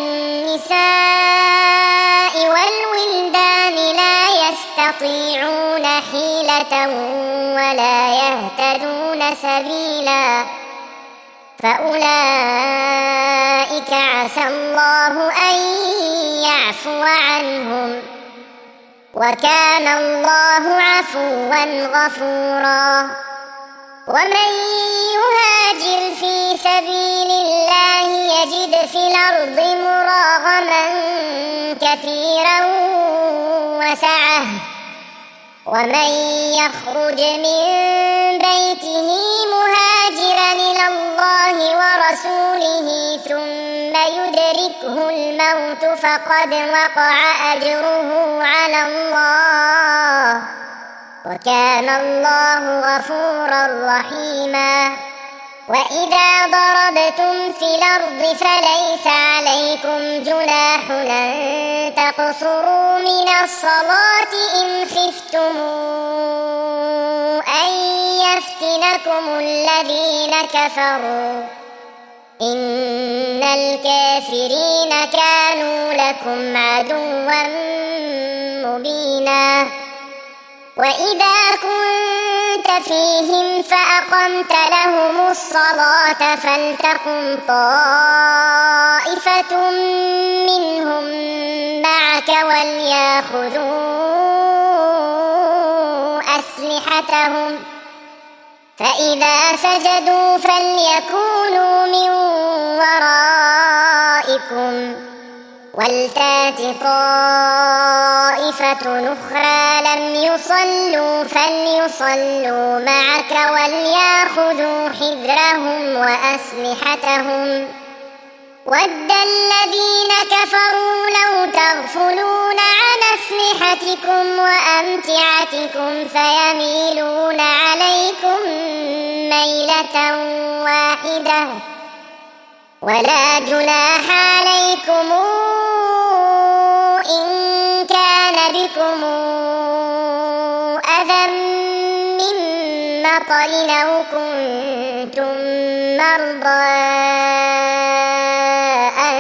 والنساء والولدان لا يستطيعون حيلة ولا يهتدون سبيلا فأولئك عسى الله أن يعفو عنهم وكان الله عفوا غفورا ومن يهاجر في سبيل الله يجد في الأرض مراغما كثيرا وسعة ومن يخرج من بيته مهاجرا إلى الله ورسوله ثم يدركه الموت فقد وقع أجره على الله وكان الله غفورا رحيما وإذا ضربتم في الأرض فليس عليكم جناح أن تقصروا من الصلاة إن خفتم أن يفتنكم الذين كفروا إن الكافرين كانوا لكم عدوا مبينا وإذا كنت فيهم فأقمت لهم الصلاة فلتقم طائفة منهم معك وليأخذوا أسلحتهم فإذا سجدوا فليكونوا من ورائكم ولتات طائفة أخرى لم يصلوا فليصلوا معك وليأخذوا حذرهم وأسلحتهم ود الذين كفروا لو تغفلون عن أسلحتكم وأمتعتكم فيميلون عليكم ميلة واحدة ولا جناح عليكم إن كان بكم أذى من مطر أو كنتم مرضى أن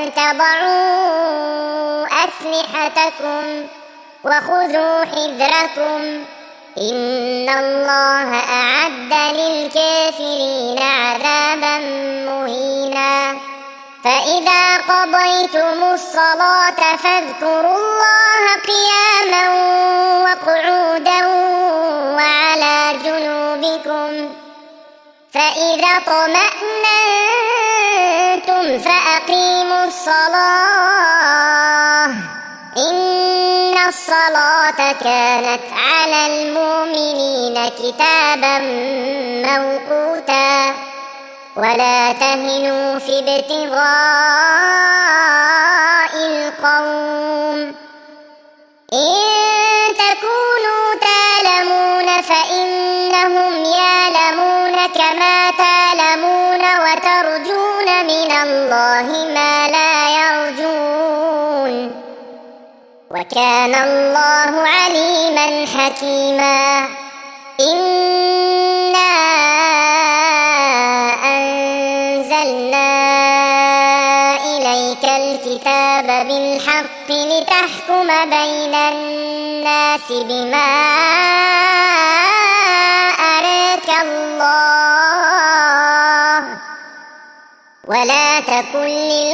تضعوا أسلحتكم وخذوا حذركم إن الله أعد للكافرين عذابا مهينا فإذا قضيتم الصلاة فاذكروا الله قياما وقعودا وعلى جنوبكم فإذا اطمأننتم فأقيموا الصلاة إن الصلاة كانت على المؤمنين كتابا موقوتا ولا تهنوا في ابتغاء القوم إن تكونوا تعلمون فإنهم يعلمون كما تعلمون وترجون من الله ما لا يرجون وكان الله عليما حكيما إنا أنزلنا إليك الكتاب بالحق لتحكم بين الناس بما أراك الله ولا تكن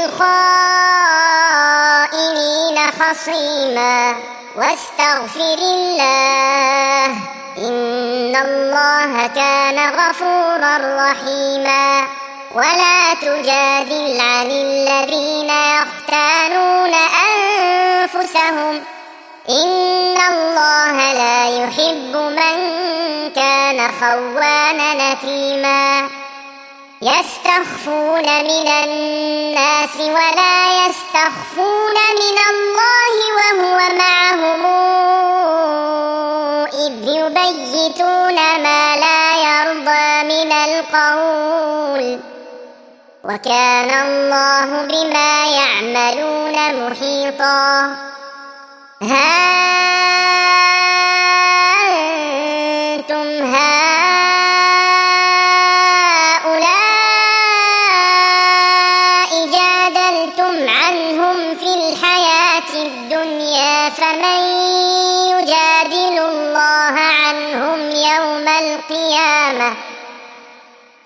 للخائنين خصيما واستغفر الله إن الله كان غفورا رحيما ولا تجادل عن الذين يختانون أنفسهم إن الله لا يحب من كان خوانا نثيما يستخفون من الناس ولا يستخفون من الله وهو معهم إذ يبيتون ما لا يرضى من القول وكان الله بما يعملون محيطا ها أنتم هؤلاء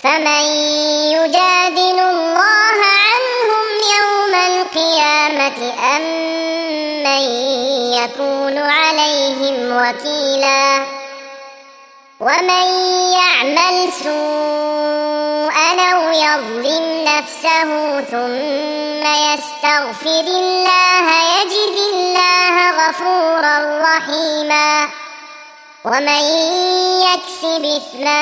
فمن يجادل الله عنهم يوم القيامة أم من يكون عليهم وكيلا ومن يعمل سوءا أو يظلم نفسه ثم يستغفر الله يجد الله غفورا رحيما ومن يكسب إثما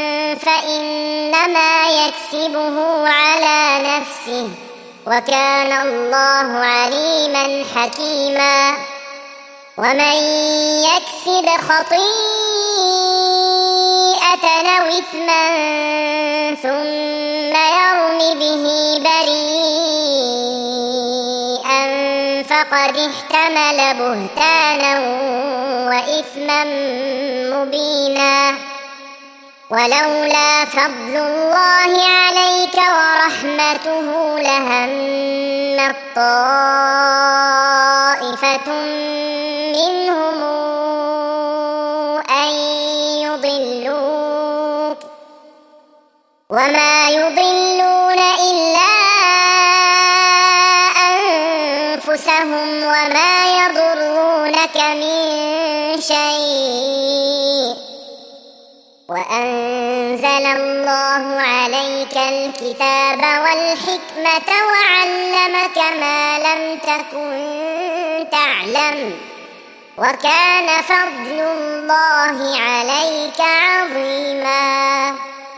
فإنما يكسبه على نفسه وكان الله عليما حكيما ومن يكسب خطيئة أو إثما ثم يرم به بريئا فقد احتمل بهتانا وإثما مبينا ولولا فضل الله عليك ورحمته لهمت طائفة منهم أن يضلوك وما يضلون إلا أنفسهم وما يضرونك من شيء وأنزل الله عليك الكتاب والحكمة وعلمك ما لم تكن تعلم وكان فضل الله عليك عظيما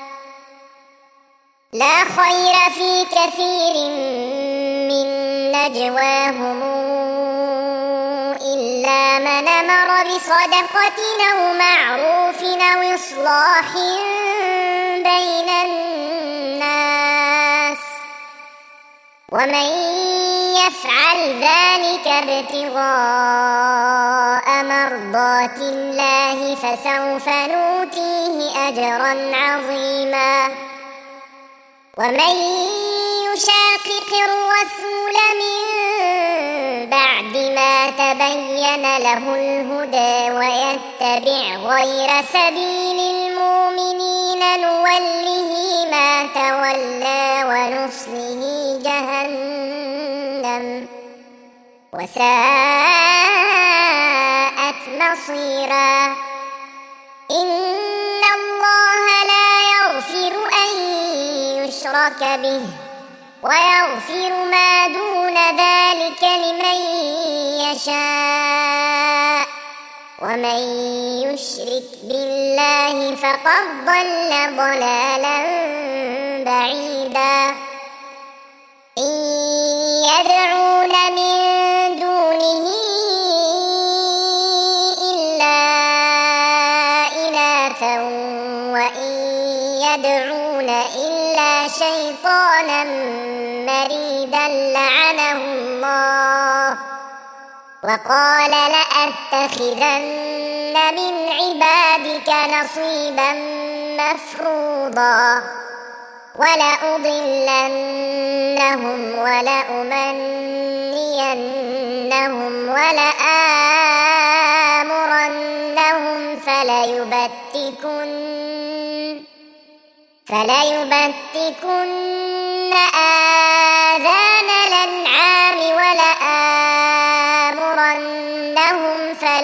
لا خير في كثير من نجواهم إلا من أمر بصدقة أو معروف أو إصلاح بين الناس ومن يفعل ذلك ابتغاء مرضات الله فسوف نؤتيه أجرا عظيما ومن يشاقق الرسول من بعد ما تبين له الهدى ويتبع غير سبيل المؤمنين نوله ما تولى ونصله جهنم وساءت مصيرا إن الله لا يغفر أن يشرك به ويغفر ما دون ذلك لمن يشاء ومن يشرك بالله فقد ضل ضلالا بعيدا إن يدعون من دونه إلا إناثا وإن يدعون إلا شيطانا مريدا لعنه الله وقال لأتخذن من عبادك نصيبا مفروضا ولأضلنهم ولأمنينهم ولآمرنهم فليبتكن فليبتكن آذان الأنعام ولآمرنهم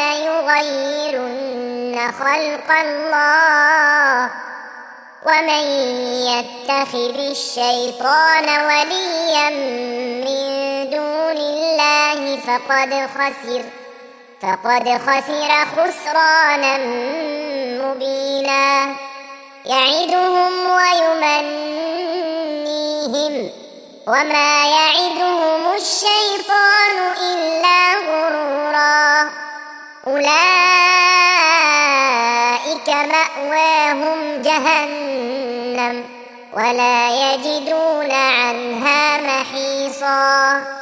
فليغيرن خلق الله ومن يتخذ الشيطان وليا من دون الله فقد خسر فقد خسر خسرانا مبينا يعدهم ويمنيهم وما يعدهم الشيطان إلا غرورا أولئك مأواهم جهنم ولا يجدون عنها محيصا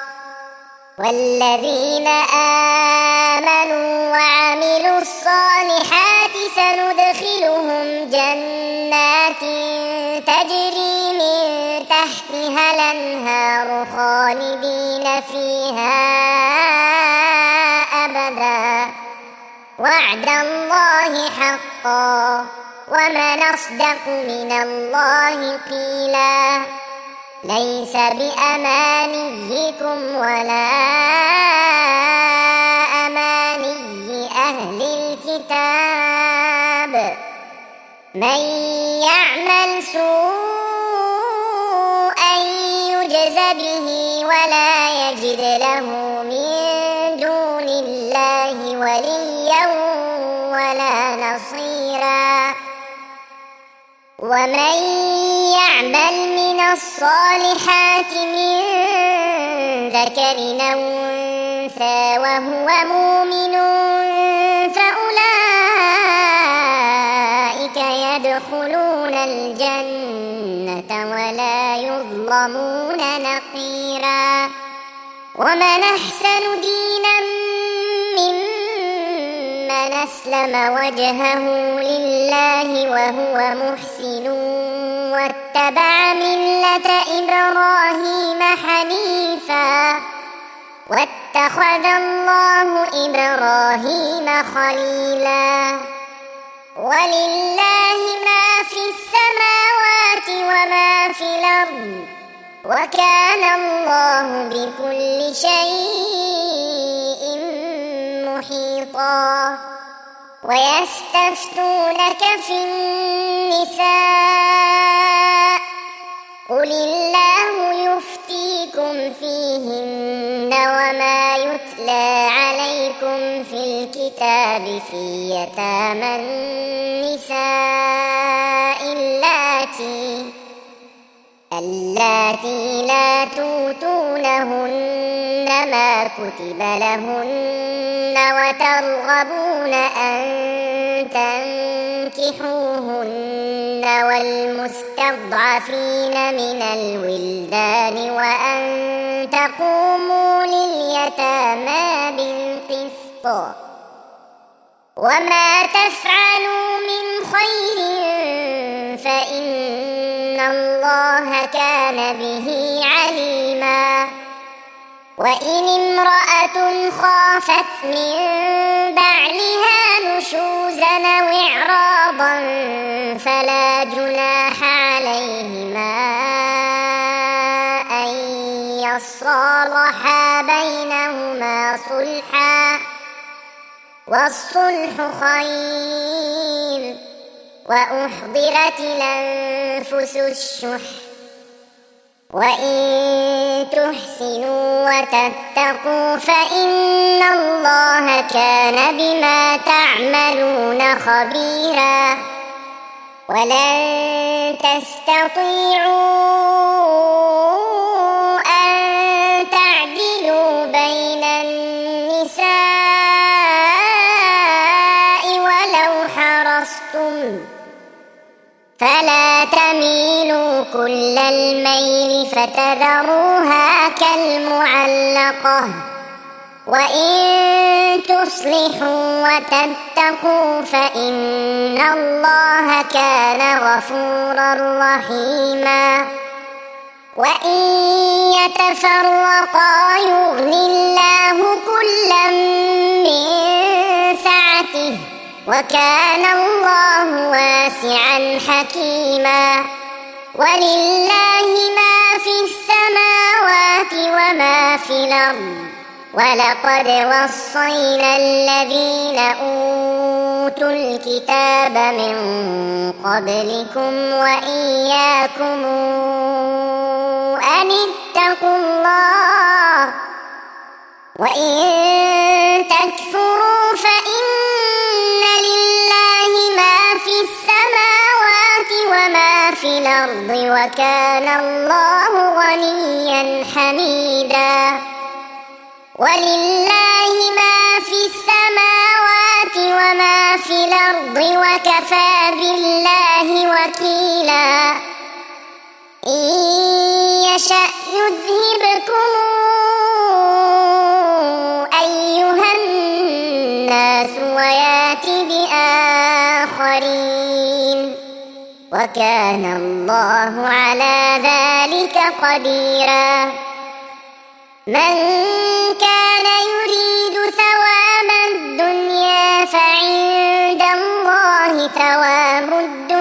والذين آمنوا وعملوا الصالحات سندخلهم جنات تجري من تحتها الأنهار خالدين فيها أبدا وعد الله حقا ومن أصدق من الله قيلا ليس بأمانيكم ولا أماني أهل الكتاب من يعمل سوءا يجز به ولا يجد له من دون الله وليا ولا نصيرا ومن يعمل من الصالحات من ذكر أو أنثى وهو مؤمن فأولئك يدخلون الجنة ولا يظلمون نقيرا ومن أحسن دينا ممن أسلم وجهه لله وهو محسن واتبع ملة إبراهيم حنيفا واتخذ الله إبراهيم خليلا ولله ما في السماوات وما في الأرض وكان الله بكل شيء محيطا ويستفتونك في النساء قل الله يفتيكم فيهن وما يتلى عليكم في الكتاب في يتامى النساء اللاتي اللاتي لا توتونهن ما كتب لهن وترغبون أن تنكحوهن والمستضعفين من الولدان وأن تقوموا لليتامى بالقسط وما تفعلوا من خير فإن الله كان به عليما وإن امرأة خافت من بعلها نشوزا أو إعراضا فلا جناح عليهما أن يصالحا بينهما صلحا والصلح خير وأحضرت الأنفس الشح وإن تحسنوا وتتقوا فإن الله كان بما تعملون خبيرا ولن تستطيعوا أن تعدلوا بين النساء ولو حرصتم فلا تميلوا كل الميل فتذروها كالمعلقة وإن تصلحوا وتتقوا فإن الله كان غفورا رحيما وإن يتفرقا يغني الله كلا من سعته وكان الله واسعا حكيما ولله ما في السماوات وما في الأرض ولقد وصينا الذين أوتوا الكتاب من قبلكم وإياكم أن اتقوا الله وإن تكفروا فإن لله ما في السماوات وما في الأرض وكان الله غنيا حميدا ولله ما في السماوات وما في الأرض وكفى بالله وكيلا إن يشأ يذهبكم أيها الناس ويات بآخرين وكان الله على ذلك قديرا من كان يريد ثواب الدنيا فعند الله ثواب الدنيا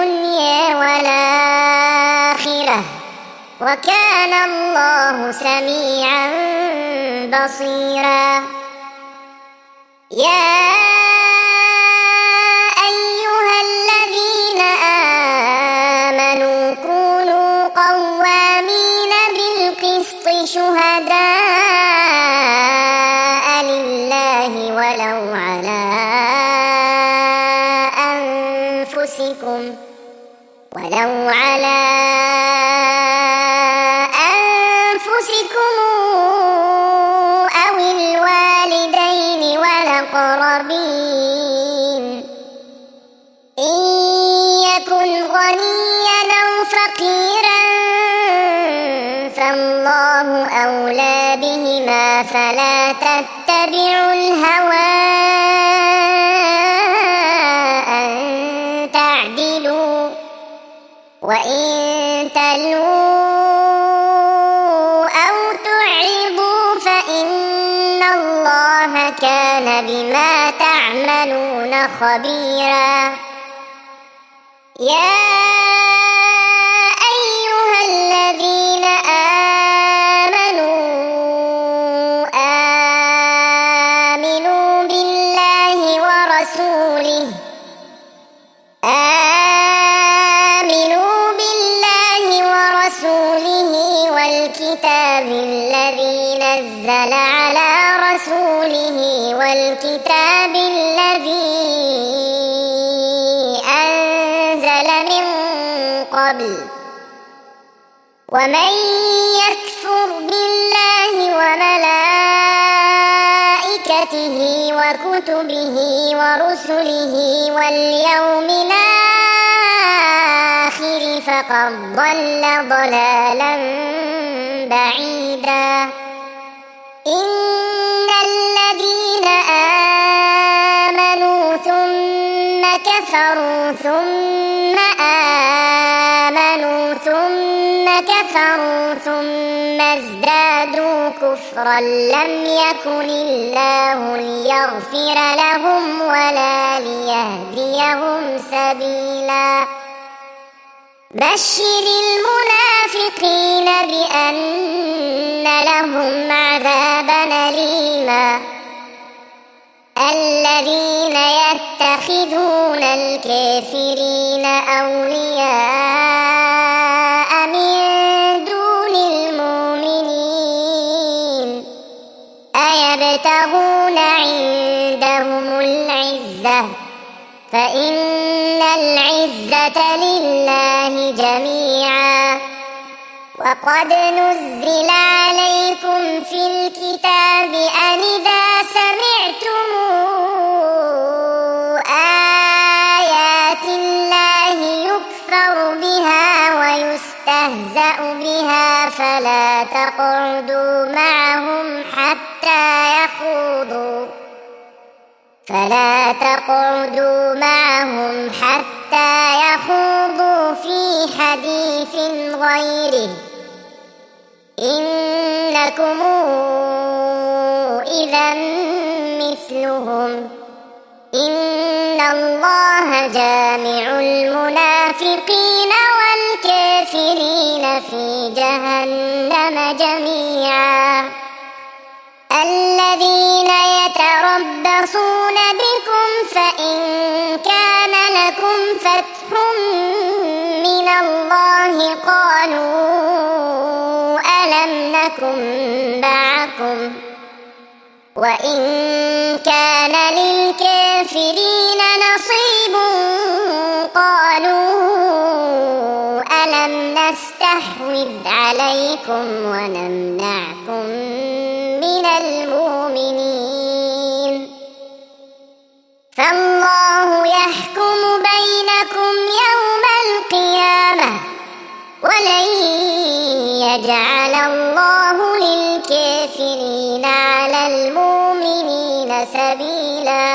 وكان الله سميعا بصيرا يا أيها الذين آمنوا كونوا قوامين بالقسط شهداء لله ولو على أنفسكم ولو على أنفسكم أو الوالدين والأقربين إن يكن غنيا أو فقيرا فالله أولى بهما فلا تتبعوا الهوى أن تعدلوا وإن تلووا أو تعرضوا فإن الله كان بما تعملون خبيرا يا أيها الذين آمنوا آمنوا بالله ورسوله آمنوا بالله ورسوله والكتاب الذي نزل على رسوله والكتاب الذي أنزل من قبل ومن يكفر بالله وملائكته وكتبه ورسله واليوم الآخر فقد ضل ضلالا بعيدا إن الذين آمنوا ثم كفروا ثم آمنوا ثم كفروا ثم ازدادوا كفرا لم يكن الله ليغفر لهم ولا ليهديهم سبيلا بشر المنافقين بأن لهم عذابا أليما الذين يتخذون الكافرين أولياء من دون المؤمنين أيبتغون عندهم العزة فإن العزة لله جميعا وقد نزل عليكم في الكتاب أن إذا سمعتم آيات الله يكفر بها ويستهزأ بها فلا تقعدوا معهم حتى يخوضوا فلا تقعدوا معهم حتى يخوضوا في حديث غيره إنكم إذا مثلهم إن الله جامع المنافقين والكافرين في جهنم جميعا الذين يتربصون بكم فإن كان لكم فتح من الله قالوا ألم نكن معكم وإن كان للكافرين نصيب قالوا ألم نستحوذ عليكم ونمنعكم من المؤمنين فالله يحكم بينكم يوم القيامة ولن يجعل الله للكافرين على المؤمنين سبيلا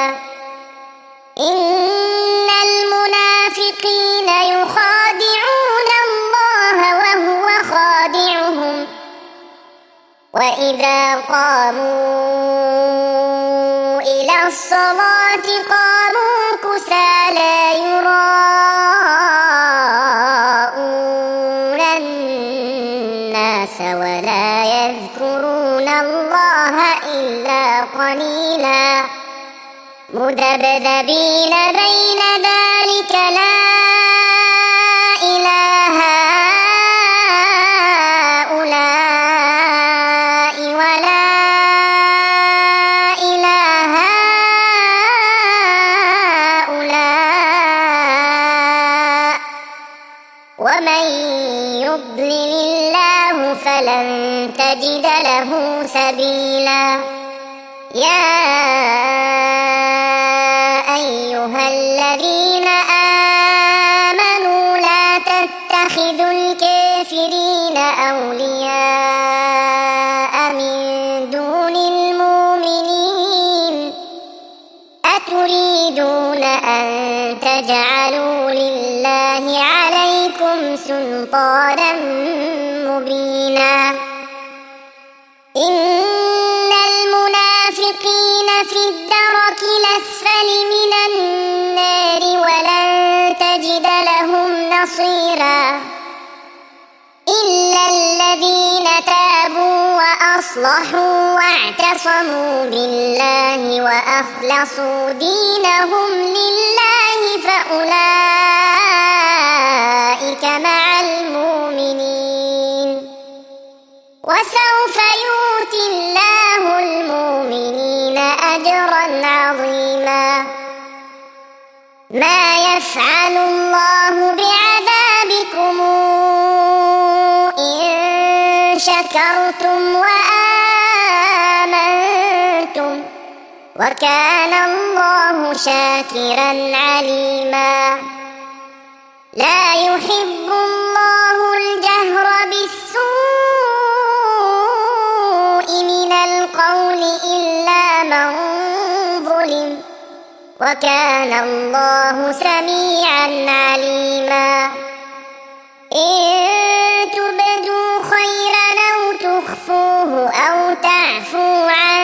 إن المنافقين يخادعون الله وهو خادعهم وإذا قاموا إلى الصلاة قاموا كسالى يراءون الناس ولا يذكرون الله إلا قليلا مذبذبين بين ذلك لا إله هؤلاء ولا إله هؤلاء ومن يضلل الله فلن تجد له سبيلا يا أيها الذين آمنوا لا تتخذوا الكافرين أولياء من دون المؤمنين أتريدون أن تجعلوا لله عليكم سلطانا مبينا إن المنافقين في الدرك الأسفل من النار ولن تجد لهم نصيرا إلا الذين تابوا وأصلحوا واعتصموا بالله وأخلصوا دينهم لله فأولئك مع المؤمنين وسوف يؤتي الله المؤمنين أجرا عظيما ما يفعل الله بعذابكم إن شكرتم وآمنتم وكان الله شاكرا عليما لا يحب الله الجهر بالسوء من القول إلا من ظلم وكان الله سميعا عليما إن تبدوا خيرا أو تخفوه أو تعفوا عن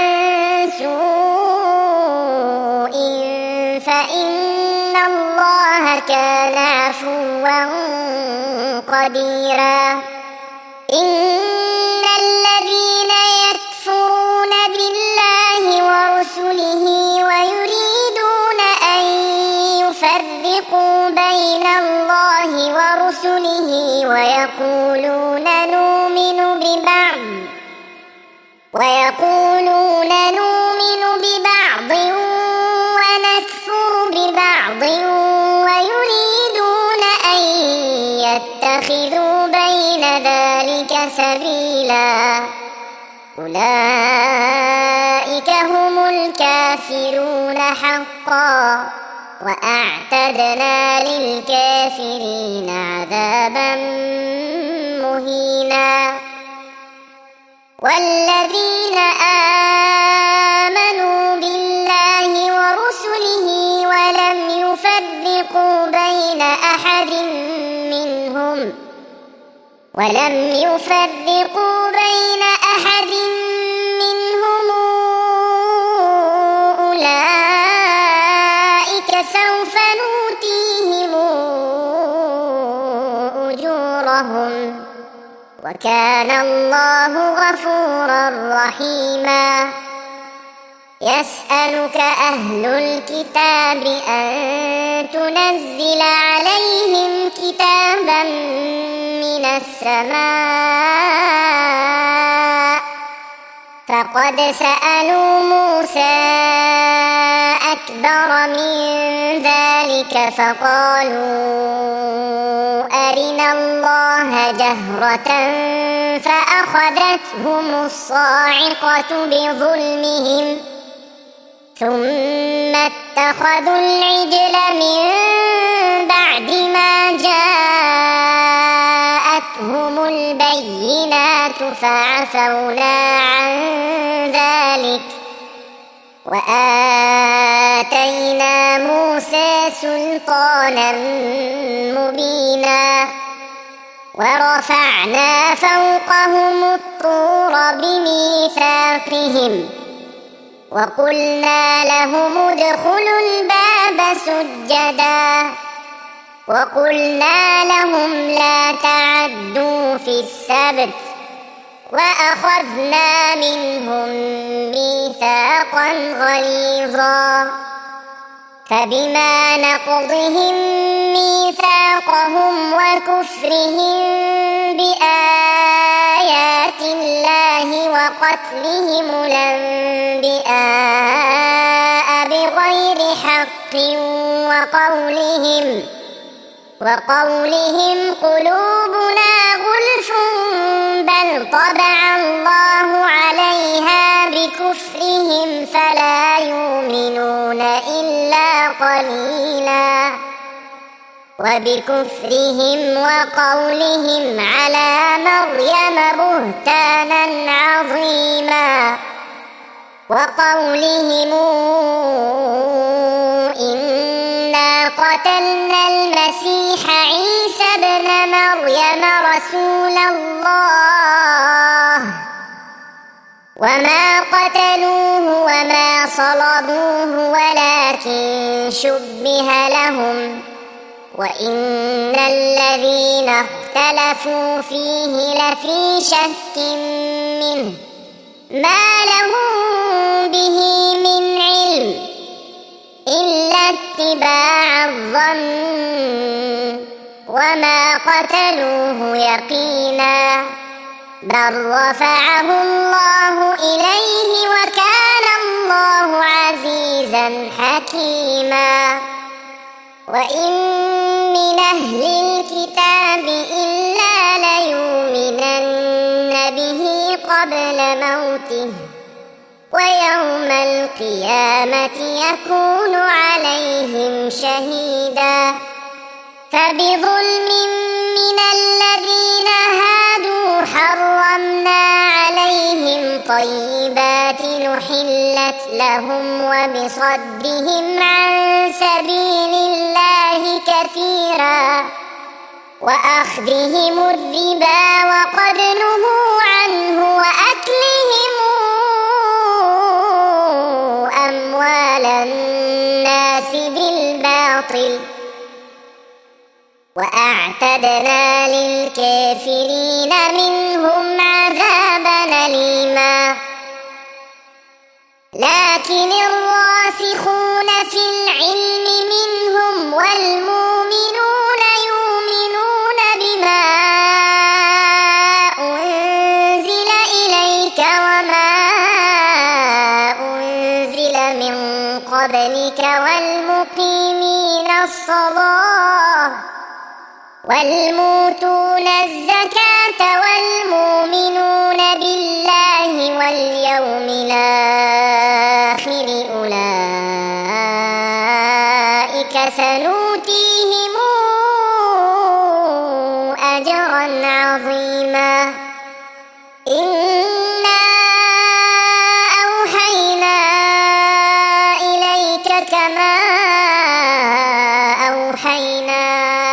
سوء فإن الله كان عفوا قديرا إن الذين يكفرون بالله ورسله ويريدون أن يفرقوا بين الله ورسله ويقولون نؤمن ببعض ويقولون نؤمن ببعض ونكفر ببعض ويريدون أن يتخذوا بين ذلك سبيلا أولئك هم الكافرون حقا وأعتدنا للكافرين عذابا مهينا والذين آمنوا بالله ورسله ولم يفرقوا بين أحد منهم ولم يفرقوا بين أحد منهم أولئك سوف نؤتيهم أجورهم وكان الله غفورا رحيما يسألك أهل الكتاب أن تنزل عليهم كتابا من السماء فقد سألوا موسى أكبر من ذلك فقالوا أرنا الله جهرة فأخذتهم الصاعقة بظلمهم ثم اتخذوا العجل من بعد ما جاءتهم البينات فعفونا عن ذلك وآتينا موسى سلطانا مبينا ورفعنا فوقهم الطور بميثاقهم وقلنا لهم ادخلوا الباب سجدا وقلنا لهم لا تعدوا في السبت وأخذنا منهم ميثاقا غليظا فبما نقضهم ميثاقهم وكفرهم بآيات الله وقتلهم الأنبياء بغير حق وقولهم وقولهم قلوبنا غلف بل طبع الله عليها بكفرهم فلا يؤمنون إلا قليلا وبكفرهم وقولهم على مريم بهتانا عظيما وقولهم إنا قتلنا المسيح عيسى ابن مريم رسول الله وما قتلوه وما صلبوه ولكن شبه لهم وإن الذين اختلفوا فيه لفي شك منه ما لهم به من علم إلا اتباع الظن وما قتلوه يقينا بل رفعه الله إليه وكان الله عزيزا حكيما وإن من أهل الكتاب إلا ليؤمنن به قبل موته ويوم القيامة يكون عليهم شهيدا فبظلم من الذين هادوا حرمنا عليهم طيبات نحلت لهم وبصدهم عن سبيل الله كثيرا وأخذهم الربا وقد نهوا عنه وأكلهم أموال الناس بالباطل وأعتدنا للكافرين منهم عذابا أليما لكن الراسخون في العلم منهم والمؤمنون يؤمنون بما أنزل إليك وما أنزل من قبلك والمقيمين الصلاة والموتون الزكاة والمؤمنون بالله واليوم الآخر أولئك سنؤتيهم أجرا عظيما إنا أوحينا إليك كما أوحينا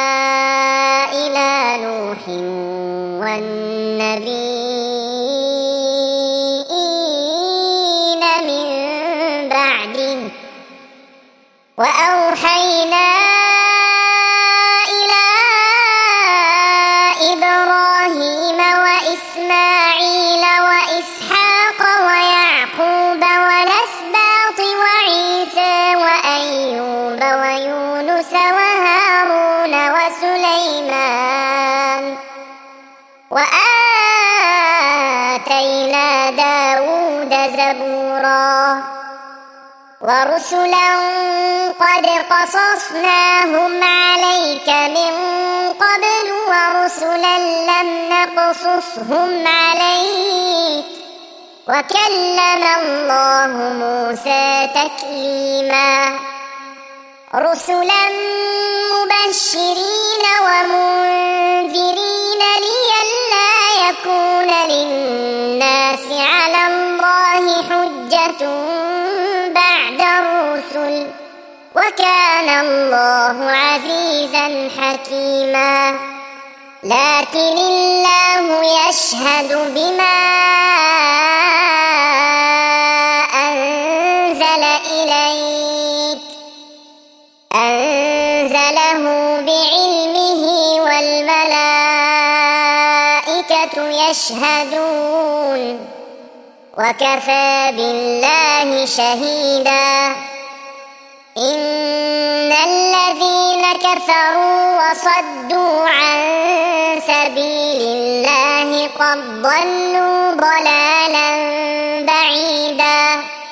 والنبيين من بعده وأوحينا إلى إبراهيم وإسماعيل وإسحاق ويعقوب والأسباط وعيسى وأيوب ويونس وهارون وسليمان وآتينا داود زبورا ورسلا قد قصصناهم عليك من قبل ورسلا لم نقصصهم عليك وكلم الله موسى تكليما رسلا مبشرين ومنذرين لئلا يكون للناس على الله حجة بعد الرسل وكان الله عزيزا حكيما لكن الله يشهد بما أنزل إليك أنزله بعلمه والملائكة والملائكة يشهدون وكفى بالله شهيدا إن الذين كفروا وصدوا عن سبيل الله قد ضلوا ضلالا بعيدا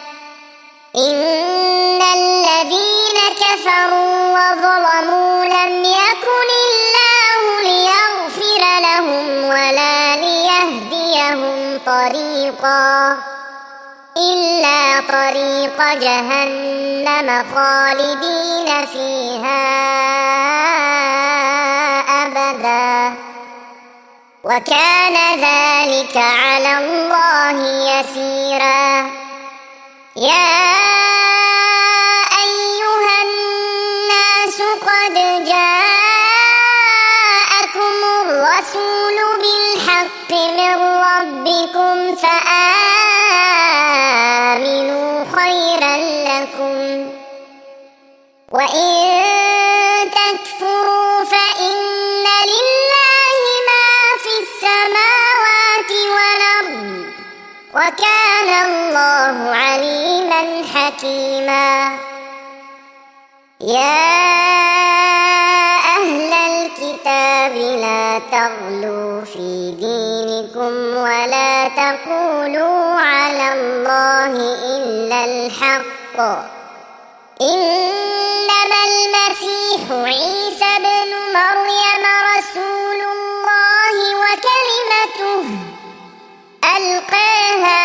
إن الذين كفروا وظلموا لم يكن الله ليغفر لهم ولا ليهديهم طريقا إلا طريق جهنم خالدين فيها أبدا وكان ذلك على الله يسيرا يا أيها الناس قد جاءكم الرسول بالحق من ربكم فآمنوا خيرا لكم وإن تكفروا فإن لله ما في السماوات والأرض وكان الله عليما حكيما يا أهل الكتاب لا تغلوا في دينكم ولا تقولوا على الله إلا الحق إنما المسيح عيسى بن مريم رسول الله وكلمته ألقاها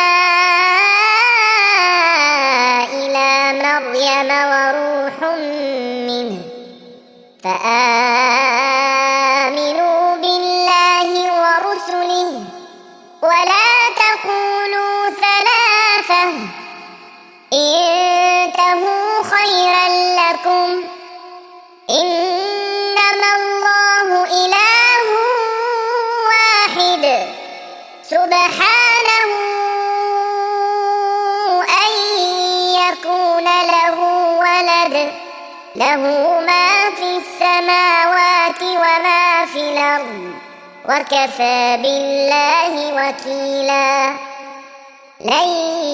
إلى مريم وروح منه فآمنوا بالله ورسله ولا تقولوا ثلاثة انتهوا خيرا لكم إنما الله إله واحد سبحانه أن يكون له ولد له ما في السماوات وما في الأرض وكفى بالله وكيلا لن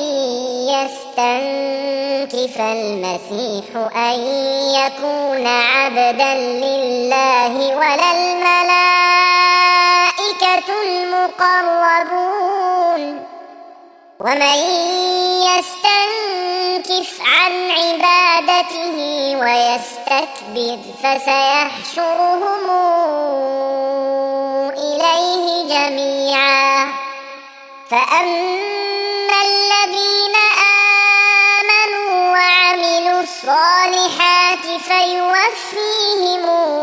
يستنكف المسيح أن يكون عبدا لله ولا الملائكة المقربون ومن يستنكف عن عبادته ويستكبر فسيحشرهم إليه جميعا فأما الذين آمنوا وعملوا الصالحات فيوفيهم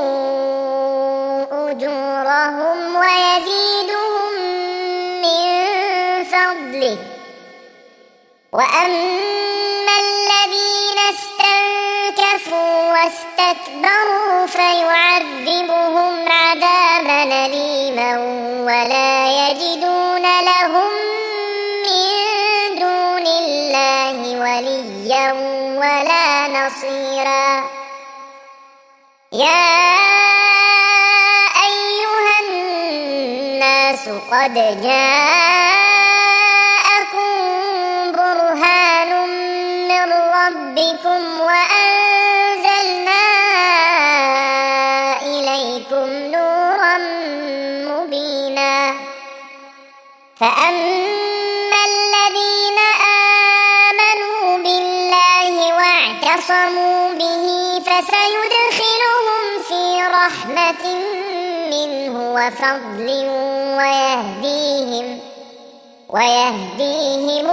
أجورهم ويزيدهم من فضله وأما الذين استنكفوا واستكبروا فيعذبهم عذابا أليما ولا يجدون لهم من دون الله وليا ولا نصيرا يا أيها الناس قد جاءكم برهان من ربكم وأنزلنا إليكم نورا مبينا فأما الذين آمنوا بالله واعتصموا به فسيدخلهم في رحمة منه وفضل ويهديهم ويهديهم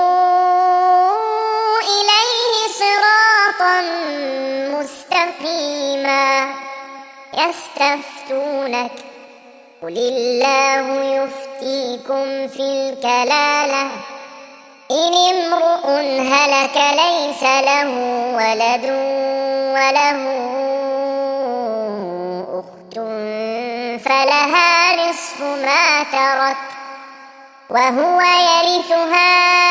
إليه صراطا مستقيما يستفتونك قل الله يفتيكم في الكلالة إن امرؤ هلك ليس له ولد وله أخت فلها نصف ما ترك وهو يرثها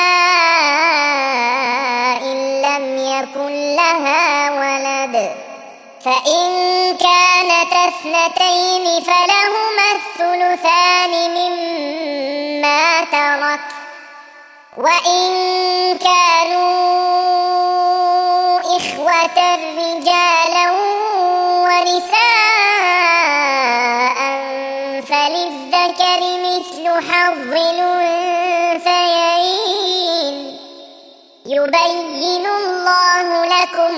إن لم يكن لها ولد فإن كانت اثنتين فلهما الثلثان مما ترك وإن كانوا إخوة رجالا ونساء فللذكر مثل حظ الأنثيين يبين الله لكم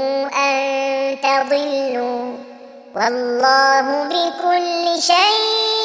أن تضلوا والله بكل شيء